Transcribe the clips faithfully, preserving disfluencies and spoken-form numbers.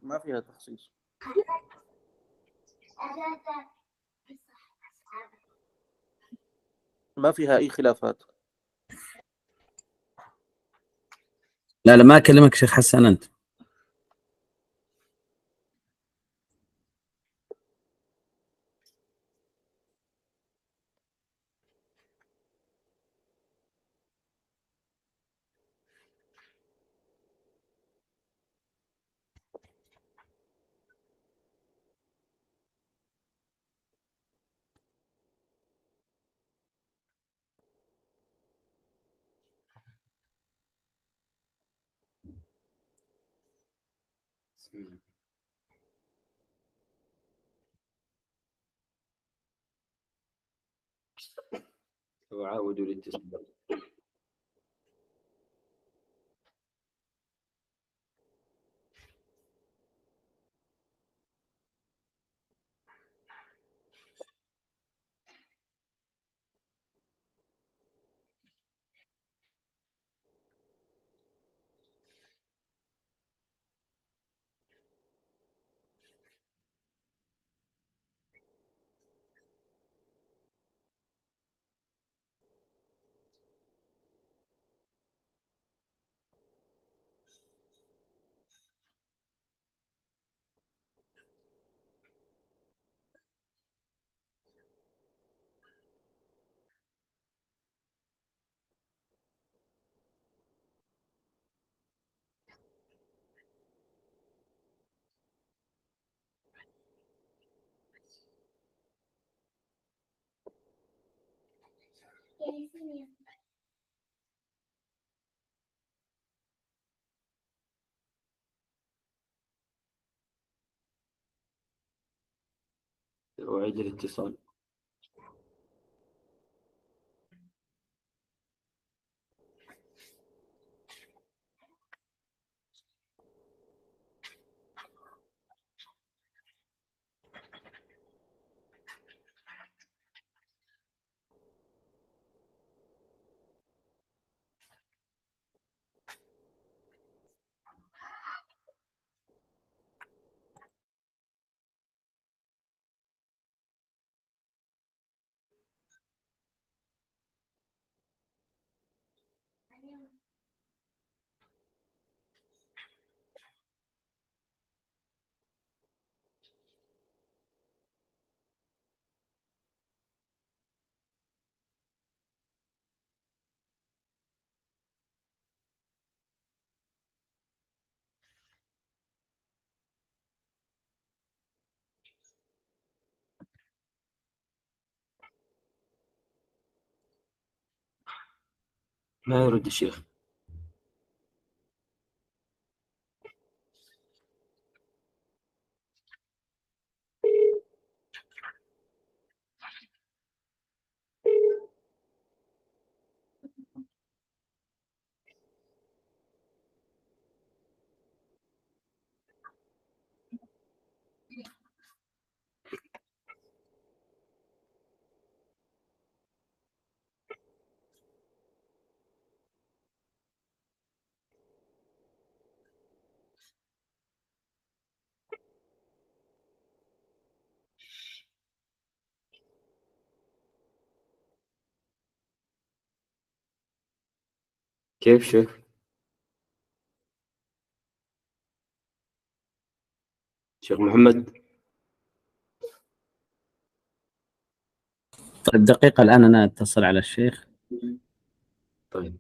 ما فيها تخصيص. ما فيها أي خلافات. لا لا ما أكلمك شيخ حسن أنت. وعاودوا الاتصال. أعيد الاتصال. ما يرد الشيخ. كيف شيخ؟ شيخ محمد. طيب دقيقة الآن أنا أتصل على الشيخ. طيب.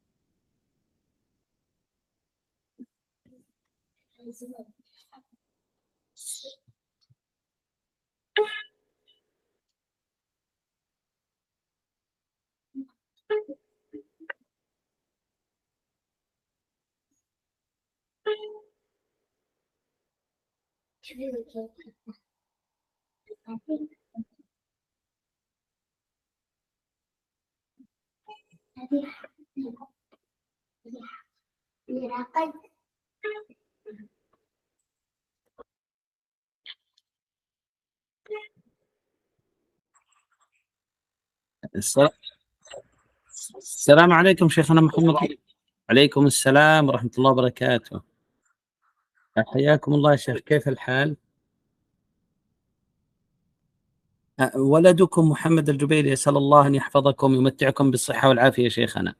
السلام عليكم شيخنا محمد. عليكم السلام ورحمة الله وبركاته. حياكم الله يا شيخ، كيف الحال؟ أه، ولدكم محمد الجبيري، يسأل الله أن يحفظكم ويمتعكم بالصحة والعافية شيخنا.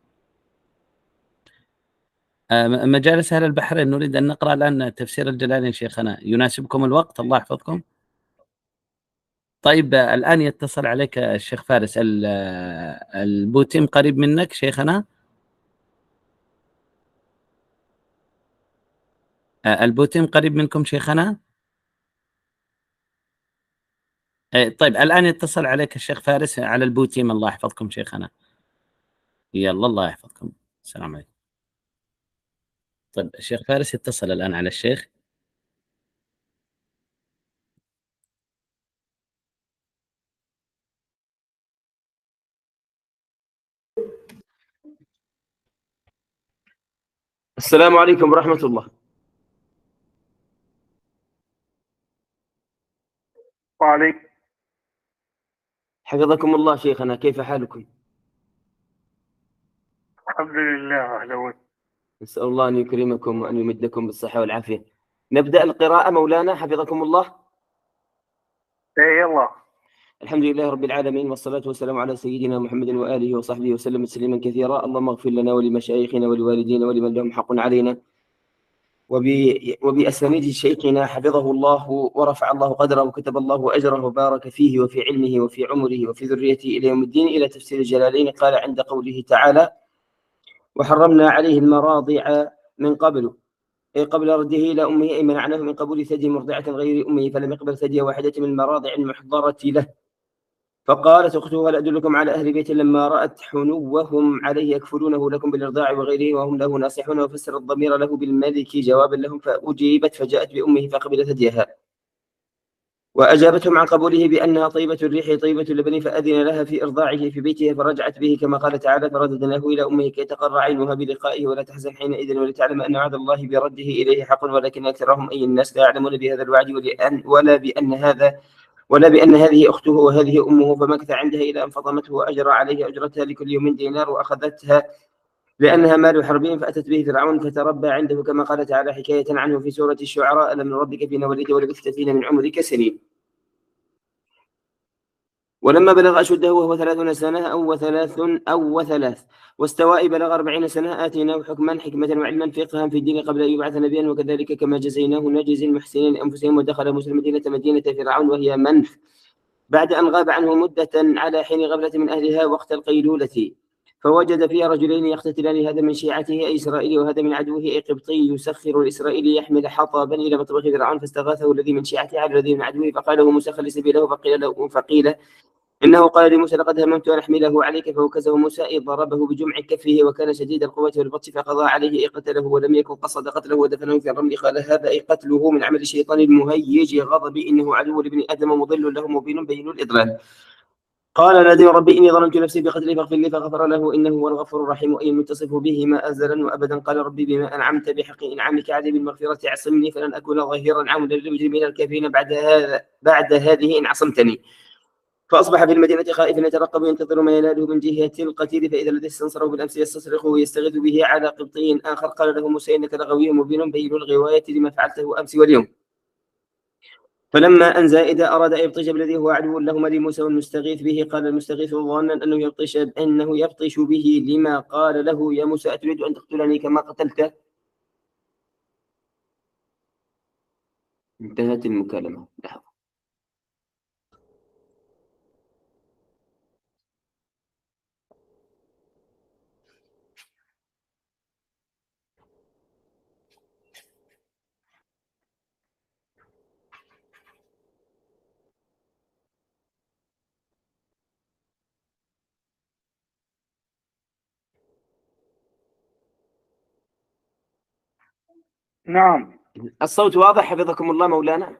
أه، مجالس أهل البحرين، نريد أن نقرأ الآن تفسير الجلالين شيخنا، يناسبكم الوقت؟ الله يحفظكم. طيب أه، الآن يتصل عليك الشيخ فارس. ال- أه، البوتيم قريب منك شيخنا؟ أه، البوتيم قريب منكم شيخنا؟ أه، طيب الآن يتصل عليك الشيخ فارس على البوتيم. الله يحفظكم شيخنا. يلا الله يحفظكم. السلام عليكم. طيب الشيخ فارس يتصل الآن على الشيخ. السلام عليكم ورحمة الله. وعليكم. حفظكم الله شيخنا، كيف حالكم؟ الحمد لله. أهلا وسهلا. نسأل الله أن يكرمكم وأن يمدكم بالصحة والعافية. نبدأ القراءة مولانا حفظكم الله. إيه يلا. الحمد لله رب العالمين، والصلاة والسلام على سيدنا محمد وآله وصحبه وسلم تسليما كثيرا. اللهم اغفر لنا ولمشايخنا ولوالدينا ولمن لهم حق علينا، وب- وبأسانيد شيخنا حفظه الله ورفع الله قدره وكتب الله أجره وبارك فيه وفي علمه وفي عمره وفي ذريته إلى يوم الدين، إلى تفسير الجلالين. قال عند قوله تعالى: وحرمنا عليه المراضع من قبل، أي قبل رده إلى أمه، أي منعناه من قبول ثدي مرضعة غير أمه، فلم يقبل ثدي واحدة من المراضع المحضرة له. فقالت أخته: هل أدلكم على أهل بيت لما رأت حنوهم عليه يكفلونه لكم بالإرضاع وغيره وهم له ناصحون. وفسر الضمير له بالملك جوابا لهم، فأجيبت فجاءت بأمه فقبلت ثديها، وأجابتهم عن قبوله بأنها طيبة الريح طيبة اللبن، فأذن لها في إرضاعه في بيتها، فرجعت به كما قال تعالى: فرددناه إلى أمه كي تقر عينها بلقائه ولا تحزن حينئذ ولتعلم أن وعد الله برده إليه حق، ولكن أكثرهم أي الناس لا يعلمون بهذا الوعد ولأن ولا بأن هذا ولا بأن هذه أخته وهذه أمه. فمكث عندها إلى أن فطمته وأجرى عليه أجرتها لكل يوم دينار، وأخذتها لأنها مال حربهم، فأتت به فرعون فتربى عنده كما قال تعالى حكاية عنه في سورة الشعراء: ألم نربك فينا وليدا ولبثت فينا من عمرك سنين. ولما بلغ أشده وهو ثلاثون سنة أو ثلاث أو وثلاث واستوى بلغ أربعين سنة، آتيناه حكما حكمة وعلما فقها في الدين قبل أن يبعث نبيا، وكذلك كما جزيناه نجزي المحسنين أنفسهم. ودخل موسى المدينة مدينة فرعون وهي منف بعد أن غاب عنه مدة على حين غفلة من أهلها وقت القيلولة، فوجد فيها رجلين يقتتلان، هذا من شيعته أي إسرائيل وهذا من عدوه أي قبطي، يسخر الإسرائيلي يحمل حطبا إلى مطبخ فرعون، فاستغاثه الذي من شيعته على الذي من عدوه، فقال له موسى: خل سبيله. فقيل له فقيل إنه قال لموسى: لقد هممت أن أحمله عليك، فوكزه موسى إذ ضربه بجمع كفه وكان شديد القوة والبطش، فقضى عليه أي قتله ولم يكن قصد قتله ودفنه في الرمل. قال: هذا أي قتله من عمل الشيطان المهيج غضبي، إنه عدو لابن آدم مضل له مبين بين الإضلال. قال: نادي ربي إني ظلمت نفسي بقتلي فاغفر لي، فغفر له إنه هو الغفور الرحيم، أي المتصف به ما أزلا وأبدا. قال: ربي بما أنعمت بحق إنعامك علي بالمغفرة اعصمني، فلن أكون ظهيرا عونا للمجرمين الكافرين بعد هذا بعد هذه إن عصمتني. فأصبح في المدينة خائفا يترقب ينتظر ما يناله من جهة القتيل، فإذا الذي استنصره بالأمس يستصرخه ويستغيث به على قبطي آخر. قال له موسى: إنك لغوي مبين بين الغواية لما فعلته أمس واليوم. فلما أن زائد أراد أن يبطش بالذي هو عدو لهما لموسى والمستغيث به. قال المستغيث ظانا أنه يبطش أنه يبطش به لما قال له: يا موسى أتريد أن تقتلني كما قتلت؟ انتهت المكالمة. لحظة. نعم الصوت واضح حفظكم الله مولانا؟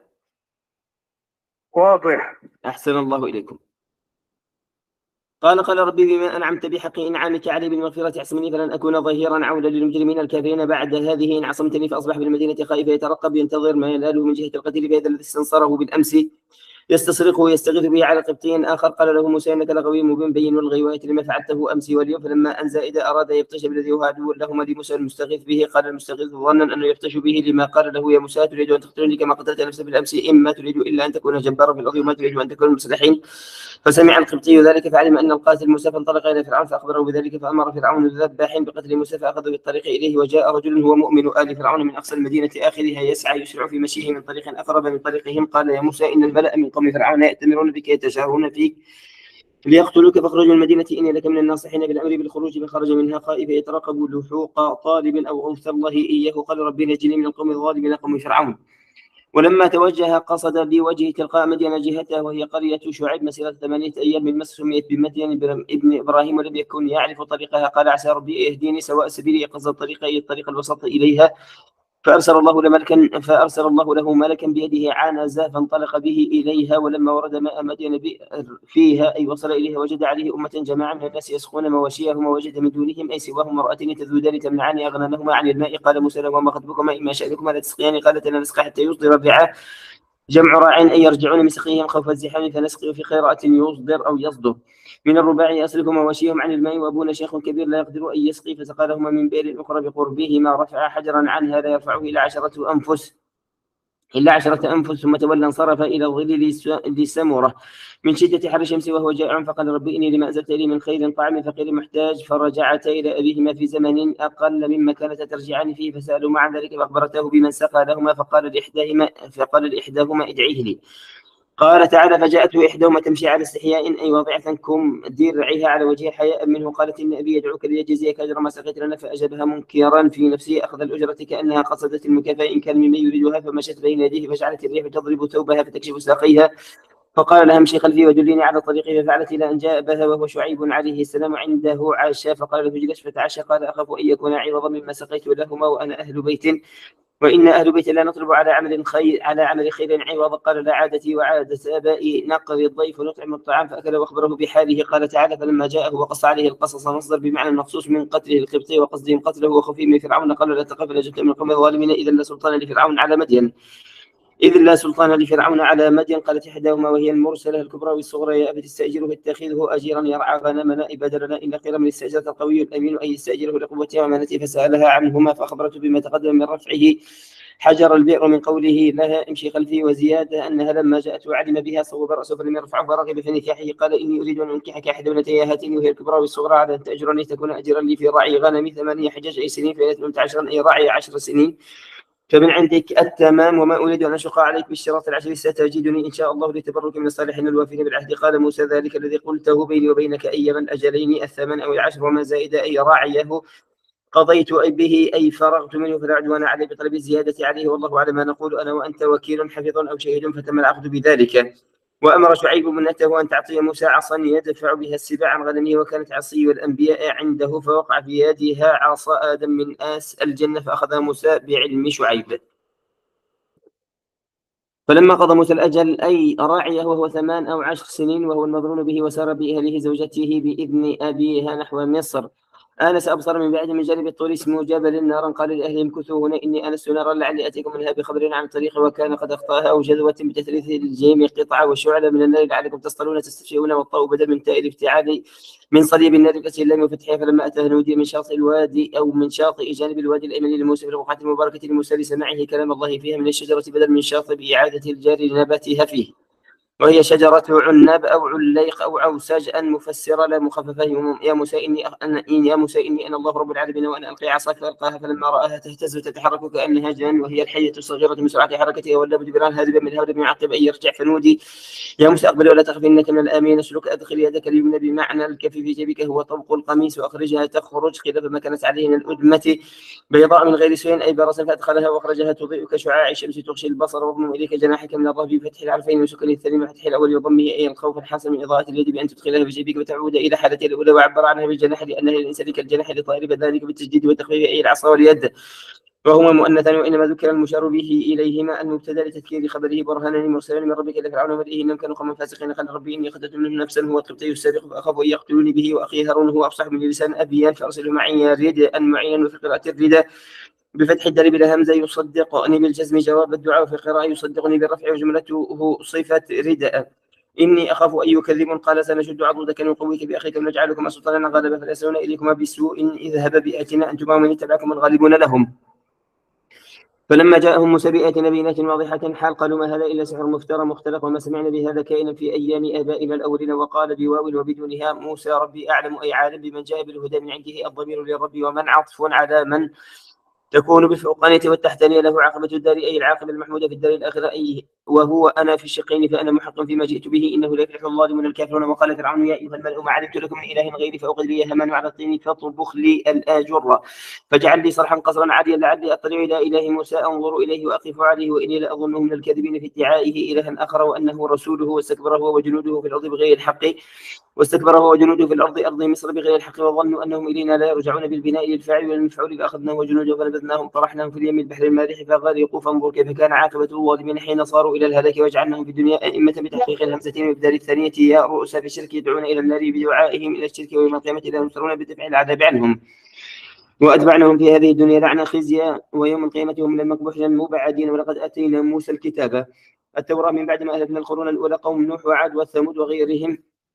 واضح. أحسن الله إليكم. قال: قال ربي بما أنعمت بحق إنعامك علي بالمغفرة اعصمني، فلن أكون ظهيرا عونا للمجرمين الكافرين بعد هذه إن عصمتني. فأصبح بالمدينة خائفا يترقب ينتظر ما يناله من جهة القتيل، فإذا الذي استنصره بالأمس يستصرخه ويستغيث به على قبطي آخر. قال له موسى إنك لغوي مبين بين والغواية لما فعلته أمس واليوم. فلما أن زائد أراد يبطش بالذي هو عدو لهما لموسى المستغيث به، قال المستغيث ظنا أنه يبطش به لما قال له يا موسى تريد أن تقتلني كما قتلت نفسا بالأمس، إما تريد إلا أن تكون جبارا في الأرض وما تريد أن تكون المصلحين. فسمع القبطي ذلك فعلم أن القاتل موسى، فانطلق إلى فرعون فأخبره بذلك، فأمر فرعون الذباحين بقتل موسى فأخذوا بالطريق إليه. وجاء رجل هو مؤمن آل فرعون من أقصى المدينة آخرها يسعى يسرع في مشيه من طريق أقرب من طريقهم. قال يا موسى إن الملأ من قوم فرعون يأتمرون بك يتشاورون فيك ليقتلوك فاخرج من المدينة إني لك من الناصحين بالأمر بالخروج. فخرج منها خائف يترقب لحوق طالب أو غوث الله إياه. قال ربي نجني من القوم الظالمين قوم فرعون. ولما توجه قصد بوجه تلقاء مدين جهته وهي قرية شعيب مسيرة ثمانية أيام من مصر، سميت بمدين ابن إبراهيم ولم يكن يعرف طريقها. قال عسى ربي يهديني سواء السبيل، يقصد الطريق أي الطريق الوسط إليها. فأرسل الله ملكا فأرسل الله له ملكا بيده عنزة فانطلق به إليها. ولما ورد ماء مدين فيها أي وصل إليها وجد عليه أمة جماعة من الناس يسقون مواشيهم، ووجد من دونهم أي سواهم امرأتين تذودان تمنعان أغنامهما عن الماء. قال موسى لهما خطبكما إما شأنكما لا تسقيان؟ قالت لا نسقي حتى يصدر الرعاء، جمع راع أي يرجعون من سقيهم خوف الزحام، فنسقي في قراءة يصدر أو يصدر. من الرباع يصرف مواشيهم عن الماء وأبونا شيخ كبير لا يقدر أن يسقي، فسقى لهما من بئر أخرى بقربهما. رفع حجرا عنها لا يرفعه إلى عشرة أنفس إلا عشرة أنفس ثم تولى انصرف إلى الظل لسمرة من شدة حر الشمس وهو جائع. فقال ربي إني لما أنزلت لي من خير طعام فقير محتاج. فرجعتا إلى أبيهما في زمن أقل مما كانتا ترجعان فيه، فسألوا مع ذلك فأخبرته بمن سقى لهما. فقال لإحداهما فقال لإحداهما ادعيه لي. قال تعالى فجاءته إحداهما تمشي على استحياء أي واضعة كم درعها على وجهها حياء منه. قالت إن أبي يدعوك ليجزيك أجر ما سقيت لنا. فأجابها منكرا في نفسه أخذ الأجرة كأنها قصدت المكافأة إن كان ممن يريدها. فمشت بين يديه فجعلت الريح تضرب ثوبها فتكشف ساقيها. فقال لها امشي خلفي ودليني على الطريق. ففعلت إلى أن جاء أباها وهو شعيب عليه السلام عنده عشاء. فقال له اجلس فتعشى. قال أخاف أن يكون عوضا مما سقيت لهما وأنا أهل بيت وإن أهل بيت لا نطلب على عمل خير على عمل خير عوض. قال لا عادتي وعادة آبائي نقضي الضيف ونطعم الطعام. فأكل وأخبره بحاله. قال تعالى فلما جاءه وقص عليه القصص مصدر بمعنى المخصوص من قتله القبطي وقصدهم قتله وخفيه من فرعون. قال لا تخف لجبت من القوم الظالمين إذا لا سلطان لفرعون على مدين إذ لا سلطان لفرعون على مدين. قالت إحداهما وهي المرسلة الكبرى والصغرى يا أبت استأجره اتخذه أجيرا يرعى غنمنا بدل لنا إن خير من استأجرت القوي الأمين أي يستأجره لقوته وأمانته. فسألها عنهما فأخبرته بما تقدم من رفعه حجر البئر من قوله لها امشي خلفي، وزيادة أنها لما جاءت وعلم بها صوب رأسه فلم يرفعه فرغب في نكاحه. قال إني أريد أن أنكحك أحد ابنتي هاتين وهي الكبرى والصغرى على أن تأجرني تكون أجرا لي في راعي غنمي ثمانية حجج أي سنين فإن أتممت عشرا أي راعي عشر سنين فمن عندك التمام وما أريد أن أشق عليك بالشراط العشر ستجدني إن شاء الله لتبرك من الصالحين الوافين بالعهد. قال موسى ذلك الذي قلته بيني وبينك أيما الأجلين الثمن أو العشر وما زائد أي راعيه قضيت به أي فرغت منه فلا عدوان عليه بطلب الزيادة عليه والله على ما نقول أنا وأنت وكيل حفيظ أو شهيد. فتم العقد بذلك. وأمر شعيب ابنته أن تعطي موسى عصا يدفع بها السباع عن غنمه وكانت عصي الأنبياء عنده فوقع في يدها عصا آدم من آس الجنة فأخذها موسى بعلم شعيب. فلما قضى موسى الأجل أي راعيه وهو ثمان أو عشر سنين وهو المظنون به وسار بأهله زوجته بإذن أبيها نحو مصر آنس أبصر من بعد من جانب الطور اسمه جبل نارا قال لأهلهم كثوا هنا إني آنست نارا لعلي أتيكم منها بخبر عن الطريق وكان قد أخطأها أو جذوة بتثليث الجيم قطعة وشعلة من النار لعلكم تصطلون تستفشئون والطاء بدل من تاء الافتعال من صليب النار بكسر اللام وفتحها. فلما أتاه نودي من شاطئ الوادي أو من شاطئ جانب الوادي الأيمن لموسى في البقعة المباركة لموسى لسماعه كلام الله فيها من الشجرة بدل من شاطئ بإعادة الجار لنباتها فيه وهي شجرة عناب أو عليق أو عوساج أن مفسرة لا مخففة. يا موسى إني أنا يا موسى إني أنا الله رب العالمين وأنا ألقي عصاك فألقاها فلما رآها تهتز وتتحرك كأنها جان وهي الحية الصغيرة من سرعة حركتها ولا مدبران هاربا من هارب يعقب أن يرجع فنودي يا موسى أقبل ولا تخف إنك من الآمين. اسلك أدخل يدك اليمنى بمعنى الكف في جيبك هو طبق القميص وأخرجها تخرج خلاف ما كانت عليه من الأدمة بيضاء من غير سوء أي برص فأدخلها وأخرجها تضيء كشعاع الشمس تغشي البصر واضم إليك جناحك من الرهب بفتح العرفين وسكن الثاني وفتح الأول وضمه أي الخوف الحاصل من إضاءة اليد بأن تدخلها في جيبك وتعود إلى حالتها الأولى وعبر عنها بالجناح لأنها للإنسان كالجناح لطائر بذلك بالتجديد والتخفيف أي العصا واليد وهما مؤنثان وإنما ذكر المشار به إليهما المبتدأ لتذكير خبره برهانان مرسلان من ربك إلى فرعون وملئه إنهم كانوا قوما فاسقين قال ربي إني قتلت منهم نفسا هو القبطي السابق فأخاف أن يقتلوني به وأخي هارون هو أفصح من لسان أبيان فأرسله معي ردا معينا وفي قراءة الردى بفتح الدال بلا همزة يصدقني بالجزم جواب الدعاء في قراءة يصدقني بالرفع وجملته صفة رداء. إني أخاف أن يكذبون قال سنشد عضدك ونقويك بأخيك ونجعلكما سلطانا غالبا فلا يسلون إليكما بسوء اذهب بآياتنا أنتما ومن اتبعكم الغالبون لهم. فلما جاءهم موسى بآياتنا بينات واضحة حال قالوا ما هذا إلا سحر مفترى مختلق وما سمعنا بهذا كائنا في أيام آبائنا الأولين. وقال بواو وبدونها موسى ربي أعلم أي عالم بمن جاء بالهدى من عنده الضمير للرب ومن عطف على من تكون بالفوقانية والتحتانية له عاقبة الدار أي العاقبة المحمودة في الدار الآخرة أي وهو أنا في الشقين فأنا محق فيما جئت به إنه لا يفلح الظالمون الكافرون. وقال فرعون يا أيها الملأ ما علمت لكم من إله غيري فأوقد لي هامان على الطين فاطبخ لي الآجر فاجعل لي صرحا قصرا عاليا لعلي أطلع إلى إله موسى أنظر إليه وأقف عليه وإني لأظنه من الكاذبين في ادعائه إلها آخر وأنه رسوله واستكبر هو وجنوده في الأرض بغير الحق واستكبر هو وجنوده في الأرض أرض مصر بغير الحق وظنوا أنهم إلينا لا يرجعون بالبناء للفاعل والمفعول فأخذناه وجنوده فنبذناهم طرحناهم في اليم البحر المالح فغرقوا فانظر كيف كان عاقبة الظالمين حين صاروا إلى الهلاك وجعلناهم في الدنيا أئمة بتحقيق الهمزتين وإبدال الثانية يا رؤوس في الشرك يدعون إلى النار بدعائهم إلى الشرك ويوم القيامة لا ينصرون بدفع العذاب عنهم. وأتبعناهم في هذه الدنيا لعنة خزيا ويوم القيامة هم من المقبوحين المبعدين. ولقد آتينا موسى الكتاب التوراة من بعد ما أهلكنا القرون الأولى قوم نوح وعاد وثمود وغيرهم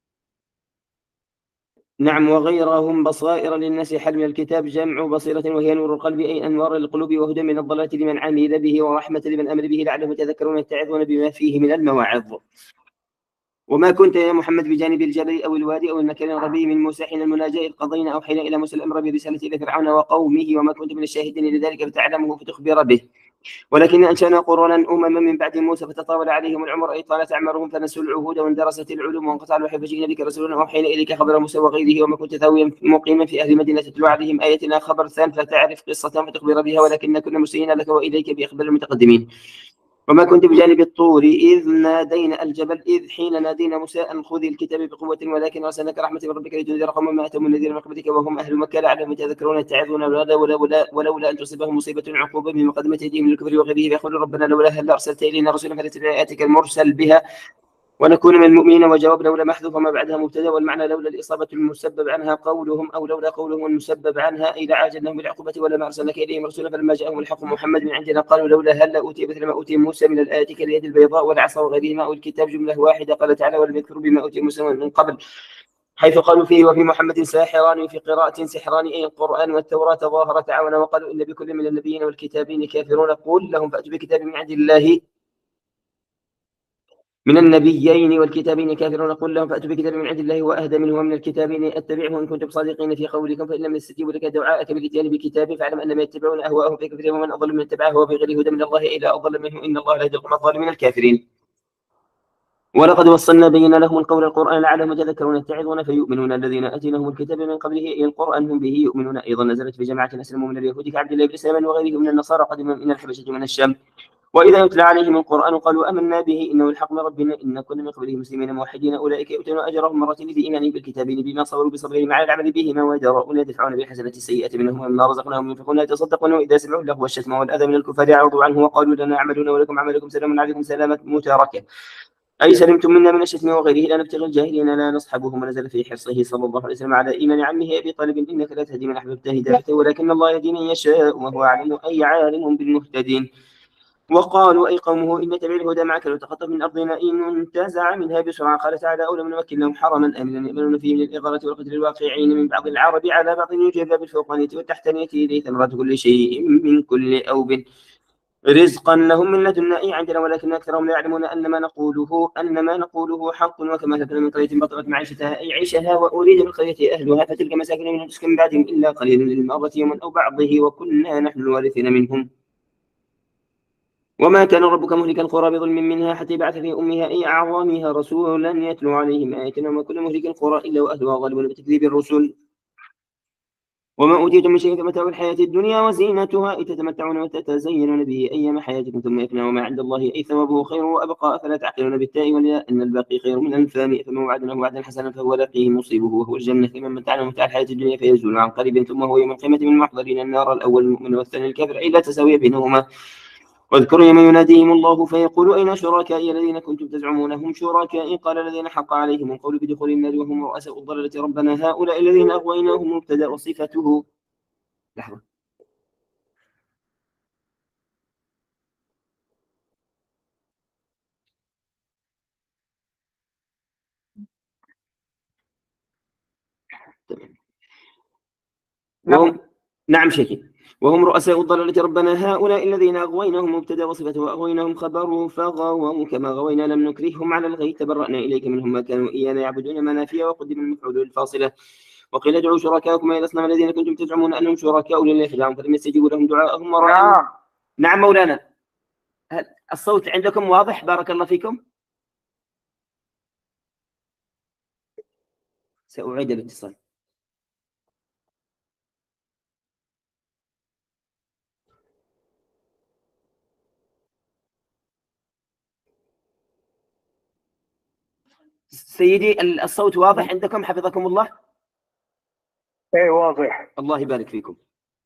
نعم وغيرهم بصائر للناس حل من الكتاب جمع بصيرة وهي نور القلب أي أنوار القلوب وهدى من الضلالة لمن عمل به ورحمة لمن أمر به لعلهم يتذكرون يتعظون بما فيه من المواعظ. وما كنت يا محمد بجانب الجبل أو الوادي أو المكان الربيع من موسى حين المناجاة إذ قضينا أوحينا إلى موسى الأمر برسالة إلى فرعون وقومه وما كنت من الشاهدين لذلك فتعلمه فتخبر به. ولكن أنشأنا قرونا أمما من بعد موسى فتطاول عليهم العمر أي طالت أعمارهم فنسوا العهود واندرست العلوم وانقطع الوحي فجئنا بك رسولا وأوحينا إليك خبر موسى وغيره وما كنت ثاويا مقيما في أهل مدينة تتلو عليهم آياتنا خبر ثان فتعرف قصة فتخبر بها ولكن كنا مسيئين لك وإليك بأخبار المتقدمين. وما كنت بجانب الطور إذ نادينا الجبل إذ حين نادينا موسى أن خذ الكتاب بقوة ولكن أرسلناك رحمة من ربك لتنذر قوما ما أتوا من نذير من قبلك وهم أهل مكة لعلهم يتذكرون يتعظون ولولا ولا ولولا أن تصيبهم مصيبة عقوبة بمقدمة أيديهم للكفر وغيره فيقولوا ربنا لولا هل أرسلت إلينا رسولا فنتبع آياتك المرسل بها ونكون من المؤمنين. وجواب لولا محذوف وما بعدها مبتدا والمعنى لولا الإصابة المسبب عنها قولهم أو لولا قولهم المسبب عنها إذا عاجلناهم بالعقوبة ولا ما أرسلناك إليهم رسولا فلما جاءهم الحق محمد من عندنا قالوا لولا هل أوتي مثل ما أوتي موسى من الآيات كاليد البيضاء والعصا وغيرهما أو الكتاب جملة واحدة. قال تعالى ولم يكفروا بما أوتي موسى من قبل حيث قالوا فيه وفي محمد ساحران وفي قراءة سحران أي القرآن والتوراة ظاهر تعاونا وقالوا إن بكل من النبيين والكتابين كافرون قل لهم فأتوا بكتاب من عند الله من النبيين والكتابين كافرون قل لهم فأتوا بكتاب من عند الله وأهدى منه ومن الكتابين أتبعه إن كنتم صادقين في قولكم فإن لم يستجيبوا لك دعاءك بالإتيان بكتاب فاعلم أنما يتبعون أهواءهم في كفرهم ومن أضل من اتبع هو بغير هدى من الله إلا أضل منه إن الله لا يهدي القوم الظالمين الكافرين. ولقد وصلنا بينا لهم القول القرآن لعلهم يتذكرون يتعظون فيؤمنون الذين آتيناهم الكتاب من قبله أي القرآن هم به يؤمنون. أيضا نزلت في جماعة أسلموا من اليهود كعبد الله بن سلام وغيره من النصارى قدم من الحبشة ومن الشام وإذا يتلى عليهم القرآن قالوا آمنا به إنه الحق من ربنا إن كنا من قبله مسلمين موحدين أولئك يؤتون أجرهم مرتين بإيمانهم بالكتابين بما صبروا بصبرهم على العمل بهما ويدرؤون يدفعون بالحسنة السيئة منهم ومما رزقناهم ينفقون يتصدقون وإذا سمعوا اللغو والشتم والأذى من الكفار أعرضوا عنه وقالوا لنا أعمالنا ولكم عملكم سلام عليكم سلامة متاركة أي سلمتم منا من الشتم وغيره لا نبتغي الجاهلين لا نصحبهم. ونزل في حرصه صلى الله عليه وسلم على إيمان عمه أبي طالب إنك لا تهدي من أحببت هدايته ولكن الله يهدي من يشاء وهو عالم أي عالم بالمهتدين. وقالوا أي قومه إن تبع الهدى معك لو تخطف من أرضنا إن انتزع منها بسرعة. قال تعالى أولم نمكن لهم حرما آمنا يأمنون فيه من الإغارة والقتل الواقعين من بعض العرب على بعض يجيب بالفوقانية والتحتانية إليه ثمرات كل شيء من كل أوب رزقا لهم من لدنا أي عندنا ولكن أكثرهم لا يعلمون أن ما نقوله أن ما نقوله حق وكما هلكنا من قرية بطلت معيشتها أي عيشها وأريد بالقرية أهلها فتلك مساكن من تسكن من بعدهم إلا قليلا للمرة يوما أو بعضه وكنا نحن الوارثين منهم. وما كان ربك مهلك القرى بظلم منها حتى يبعث في أمها أي أعظمها رسولا يتلو عليهم آياتنا وما كنا مهلك القرى إلا وأهلها ظالمون بتكذيب الرسل. وما أوتيتم من شيء فمتاع الحياة الدنيا وزينتها تتمتعون وتتزينون به أيام حياتكم ثم يفنى وما عند الله أي ثوابه خير وأبقى أفلا تعقلون بالتاء والياء أن الباقي خير من الفاني فما وعدناه وعدا حسنا فهو لاقيه مصيبه وهو الجنة لمن متعنا متاع الحياة الدنيا فيزول عن قريب ثم هو يوم القيامة من المحضرين النار الأول المؤمن والثاني الكافر أي لا تساوي بينهما. واذكروا يوم يناديهم الله فيقول أين شركائي الذين كنتم تزعمون هم شركائي قال الذين حق عليهم القول بدخول النار وهم رؤساء الضلالة ربنا هؤلاء الذين أغويناهم مبتدأ صفته لحظة وهم نعم شيخي. وهم رؤساء الضلالة ربنا هؤلاء الذين أغويناهم مبتدأ وصفته وأغويناهم خبر فغووا كما غوينا لم نكرههم على الغي تبرأنا إليك منهم ما كانوا إيانا يعبدون ما نافية وقدم المفعول الفاصلة. وقيل ادعوا شركاءكم إلى الأصنام الذين كنتم تزعمون أنهم شركاء لله فدعاهم فلم يستجيبوا لهم دعاءهم ورأوا. نعم نعم مولانا. هل الصوت عندكم واضح؟ بارك الله فيكم. سأعيد الاتصال. سيدي الصوت واضح عندكم حفظكم الله؟ ايه واضح. الله يبارك فيكم.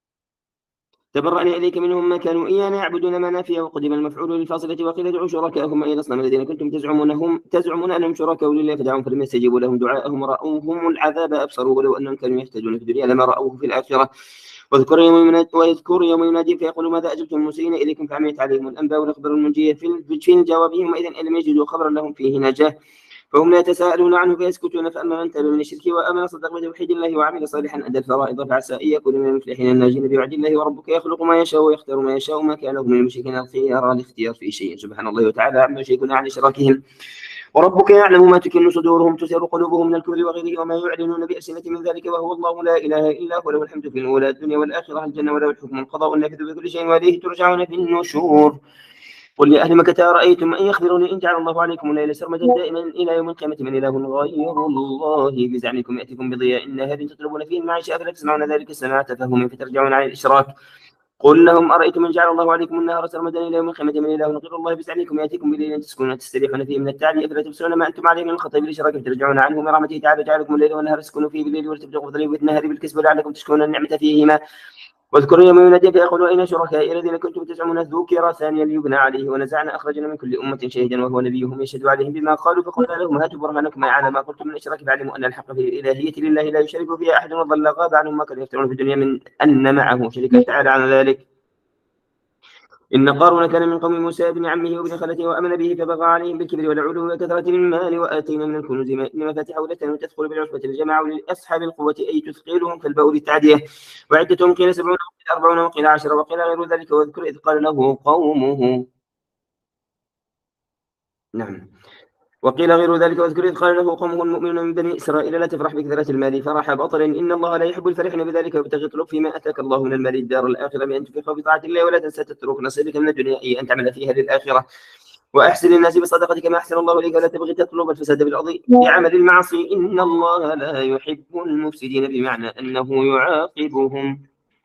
تبرأنا إليك منهم ما كانوا إيانا يعبدون ما نافية وقدم المفعول للفاصلة. وقيل ادعوا شركاءهم إلى الأصنام الذين كنتم تزعمونهم تزعمون أنهم شركاء لله فدعاهم فلم يستجيبوا لهم دعاءهم رأوهم العذاب أبصروا ولو أنهم كانوا يحتاجون في الدنيا لما رأوه في الآخرة. واذكر يوم ينادي ويذكر يوم ينادي فيقول ماذا أجبتم المرسلين إليكم فعميت عليهم الأنباء والأخبار المنجية في جوابهم وإذا لم يجدوا خبرا لهم فيه نجاة فهم لا يتساءلون عنه فيسكتون. فأما من تاب من الشرك وآمن صدق بتوحيد الله وعمل صالحا أدى الفرائض فعسى أن يكون من المفلحين الناجين بوعد الله. وربك يخلق ما يشاء ويختار ما يشاء ما كان لهم من المشركين الخيار الاختيار في شيء سبحان الله وتعالى عما يشركون عن إشراكهم. وربك يعلم ما تكن صدورهم تسر قلوبهم من الكبر وغيره وما يعلنون بألسنة من ذلك وهو الله لا إله إلا هو له الحمد في الأولى الدنيا والآخرة الجنة وله الحكم القضاء النافذ بكل شيء وإليه ترجعون في النشور. قل يا أهل مكة أرأيتم أن يخبروني إن جعل الله عليكم الليل سرمدا دائما إلى يوم القيامة من إله غير الله بزعمكم يأتيكم بضياء نهار تطلبون فيه المعيشة أفلا تسمعون ذلك السماع تفهم فترجعون عن الإشراك. قل لهم أرأيتم إن جعل الله عليكم النهار سرمدا إلى يوم القيامة من إله غير الله بزعمكم يأتيكم بليل تسكنون تستريحون فيه من التعب أفلا تبصرون ما أنتم عليه من الخطيب الإشراك فترجعون عنه من رحمته تعالى جعلكم الليل والنهار تسكنوا فيه بالليل ولتبتغوا فضله بالنهار بالكسب لعلكم تشكرون النعمة فيهما. واذكروا يوم ينادي فيقولوا أين شركائي الذين كنتم تزعمون ذكر ثانيا ليبنى عليه ونزعنا أخرجنا من كل أمة شهيدا وهو نبيهم يشهد عليهم بما قالوا فقلنا لهم هاتوا برهانكم على ما قلتم من الإشراك فاعلموا أن الحق في الإلهية لله لا يشرك فيها أحد وضل غاب عنهم ما كانوا يفترون في الدنيا من أن معه شركا تعالى عن ذلك. إن قارون كان من قوم موسى بن عمه وابن خالته وأمن به فبغى عليهم بالكبر والعلو وكثرة المال وآتينا من الكنوز ما إن مفاتحه لتنوء تدخل بالعصبة الجماعة ولأصحاب القوة أي تثقلهم فالباء بالتعدية. وعدتهم قيل سبعون وقيل أربعون وقيل عشرة وقيل غير ذلك. واذكر إذ قال له قومه نعم وقيل غير ذلك. واذكر إذ قال له قومه المؤمنون من بني إسرائيل لا تفرح بكثرة المال فرح بطل إن الله لا يحب الفرحين بذلك وابتغ اطلب فيما أتاك الله من المال الدار الآخرة بأن تنفق في طاعة الله ولا تنسى تترك نصيبك من الدنيا أي أن تعمل فيها للآخرة. وأحسن الناس بصدقة كما أحسن الله إليك ولا تبغي تطلب الفساد بالعضي بعمل المعصي إن الله لا يحب المفسدين بمعنى أنه يعاقبهم.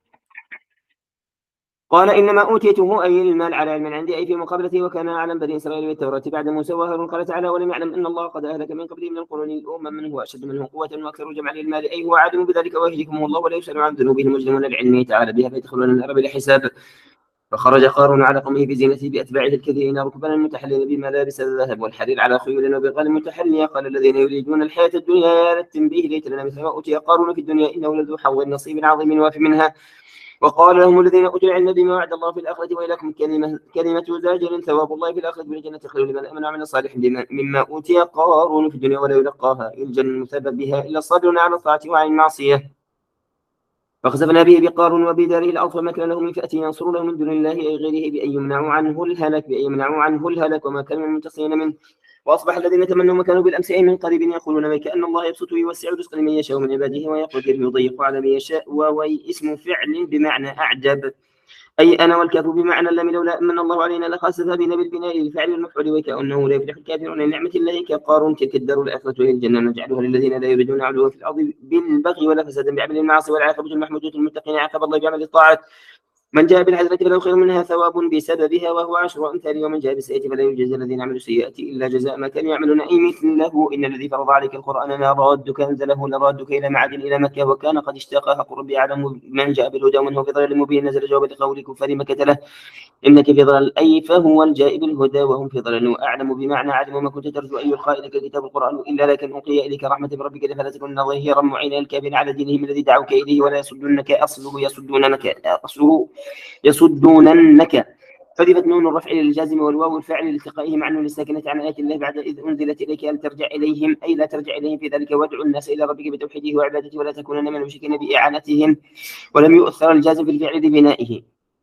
قال إنما أوتيته أي المال على علم عندي أي في مقابلته وكان أعلم بني إسرائيل بالتوراة بعد موسى وهارون. قال تعالى ولم يعلم أن الله قد أهلك من قبله من القرون الأمم من هو أشد منه قوة وأكثر جمعا للمال أي هو عالم بذلك ويهلكهم الله ولا يسأل عن ذنوبهم مجرمون العلم تعالى بها فيدخلون النار بلا حساب. فخرج قارون على قومه بزينته بأتباعه الكثيرين ركبانا متحلين بملابس الذهب والحرير على خيول وبغال متحلية. قال الذين يريدون الحياة الدنيا يا للتنبيه ليت لنا مثل ما أوتي قارون في الدنيا إنه لذو حظ نصيب عظيم وافي منها. وقال لهم الذين أوتوا العلم بما وعد الله في الآخرة وإليكم كلمة كلمة زاجر ثواب الله في الآخرة بالجنة خير لمن آمن وعمل صالحا مما أوتي قارون في الدنيا ولا يلقاها إلا المثبت بها إلا الصابرون على الطاعة وعن المعصية. فخسفنا به بقارون وبداره الأرض فما كان له من فئة ينصرونه من دون الله أي غيره بأن يمنعوا عنه الهلاك بأن يمنعوا عنه الهلاك وما كان من المنتصرين منه. وأصبح الذين تمنوا مكانه بالأمس أي من قريب يقولون ما كأن الله يبسط ويوسع رزقا لمن يشاء من عباده ويقدر يضيق على من يشاء. ووي اسم فعل بمعنى أعجب أي أنا والكاف بمعنى لم لولا أمن الله علينا لخسف بنا بالبناء لفعل المفعول وكأنه لا يفلح الكافرون من نعمة الله كقارون تلك الدار الآخرة وهي الجنة نجعلها للذين لا يريدون علوا في الأرض بالبغي ولا فسادا بعمل المعاصي والعاقبة المحمودة المتقين عاقب الله بعمل الطاعات. من جاء بالحسنة فله خير منها ثواب بسببها وهو عشر أمثال ومن جاء بالسيئة فلا يجزى الذين عملوا السيئات إلا جزاء ما كانوا يعملون أي مثله إن الذي فرض عليك القرآن لرادك أنزله لرادك إلى معاد إلى مكة وكان قد اشتاقها قرب يعلم من جاء بالهدى ومن هو في ضلال مبين نزل جواب لقول كفار مكة له إنك في ضلال أي فهو الجاء بالهدى وهم في ضلال وأعلم بمعنى علم ما كنت ترجو أن يلقى إليك الكتاب القرآن إلا لكن ألقي إليك رحمة من ربك فلا تكن ظهيرا معينا الكافرين على دينهم الذي دعوك إليه ولا يصدونك أصله يصدونك أصله يصدوننك حذفت نون الرفع للجازم والواو الفاعل لالتقائه مع النون الساكنة عن آيات الله بعد إذ أنزلت إليك أن ترجع إليهم، أي لا ترجع إليهم في ذلك، وادعو الناس إلى ربك بتوحيده وعبادته ولا تكونن من المشركين بإعانتهم، ولم يؤثر الجازم في الفعل ببنائه.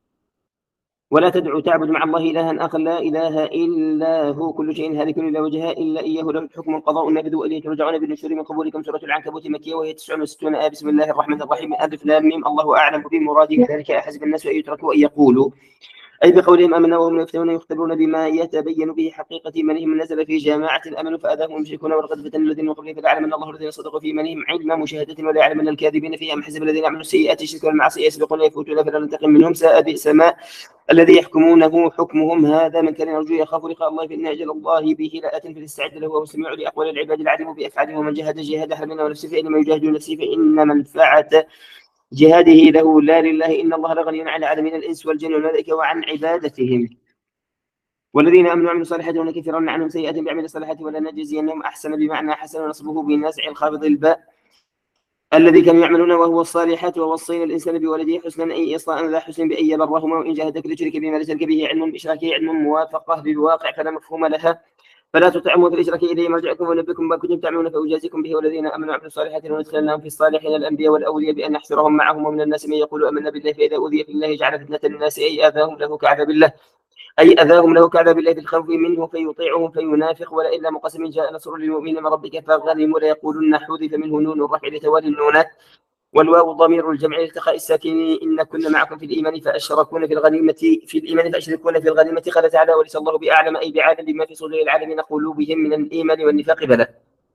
ولا تدعو تعبد مع الله إلها آخر لا إله إلا هو كل شيء هالك إلا وجهه إلا إياه له الحكم القضاء النبذ وإليه ترجعون بالنشور من قبولكم. سورة العنكبوت مكية وهي تسع وستون آية. بسم الله الرحمن الرحيم. ألف لام ميم. الله أعلم بمراده ذلك أحسب الناس أن يتركوا أن يقولوا، أي بقولهم آمنا وهم لا يفتنون يختبرون بما يتبين به حقيقة إيمانهم. نزل في جماعة آمنوا فأذاهم المشركون ولقد فتن الذين من قبلهم فليعلمن الله الذين صدقوا في إيمانهم علم مشاهدة ولا يعلمن الكاذبين فيها. أم حسب الذين عملوا السيئات الشرك والمعاصي يسبقون يفوتون فلا ننتقم منهم ساء بئس ما الذي يحكمونه حكمهم. هذا من كان يرجو يخاف لقاء الله فإن أجل الله به لآت فليستعد له وهو السميع لأقوال العباد العليم بأفعالهم. ومن جاهد جهاد حرمنا ونفسه فإنما يجاهد نفسه فإن منفعة جهاده له لا لله إن الله لغني عن العالمين الإنس والجن والملائكة وعن عبادتهم. والذين آمنوا وعملوا الصالحات ولنكفرن عنهم سيئات بعمل الصالحات ولنجزينهم أحسن بمعنى حسن نصبه بنازع الخافض الباء الذي كانوا يعملون وهو الصالحات. ووصينا الإنسان بولده حسنا أي إصلاء لا حسن بأن يبرهما وإن جاهدك لتشرك بما ليس لك به علم بإشراكه علم موافقة بالواقع فلا مفهوم لها فلا تطعموا في الإشراك إليه مرجعكم ونبئكم ما كنتم تعملون فأجازيكم به. والذين آمنوا وعملوا الصالحات وندخلناهم في الصالحين الأنبياء والأولياء بأن نحشرهم معهم. ومن الناس من يقول آمنا بالله فإذا أوذي في الله جعل فتنة الناس أي آذاهم له كعذاب الله أي أذاهم له كعذاب الله في الخوف منه فيطيعهم فينافق. ولا إلا مقسم جاء نصر للمؤمنين من ربك فغنموا لا يقولون حذف منه نون الرفع لتوالي النونات والواو ضمير الجمع لالتقاء الساكنين إن كنا معكم في الإيمان فأشركون في الغنيمة في الإيمان فأشركون في الغنيمة. قال تعالى وليس الله بأعلم أي بعالم بما في صدور العالمين قلوبهم من الإيمان والنفاق بلى.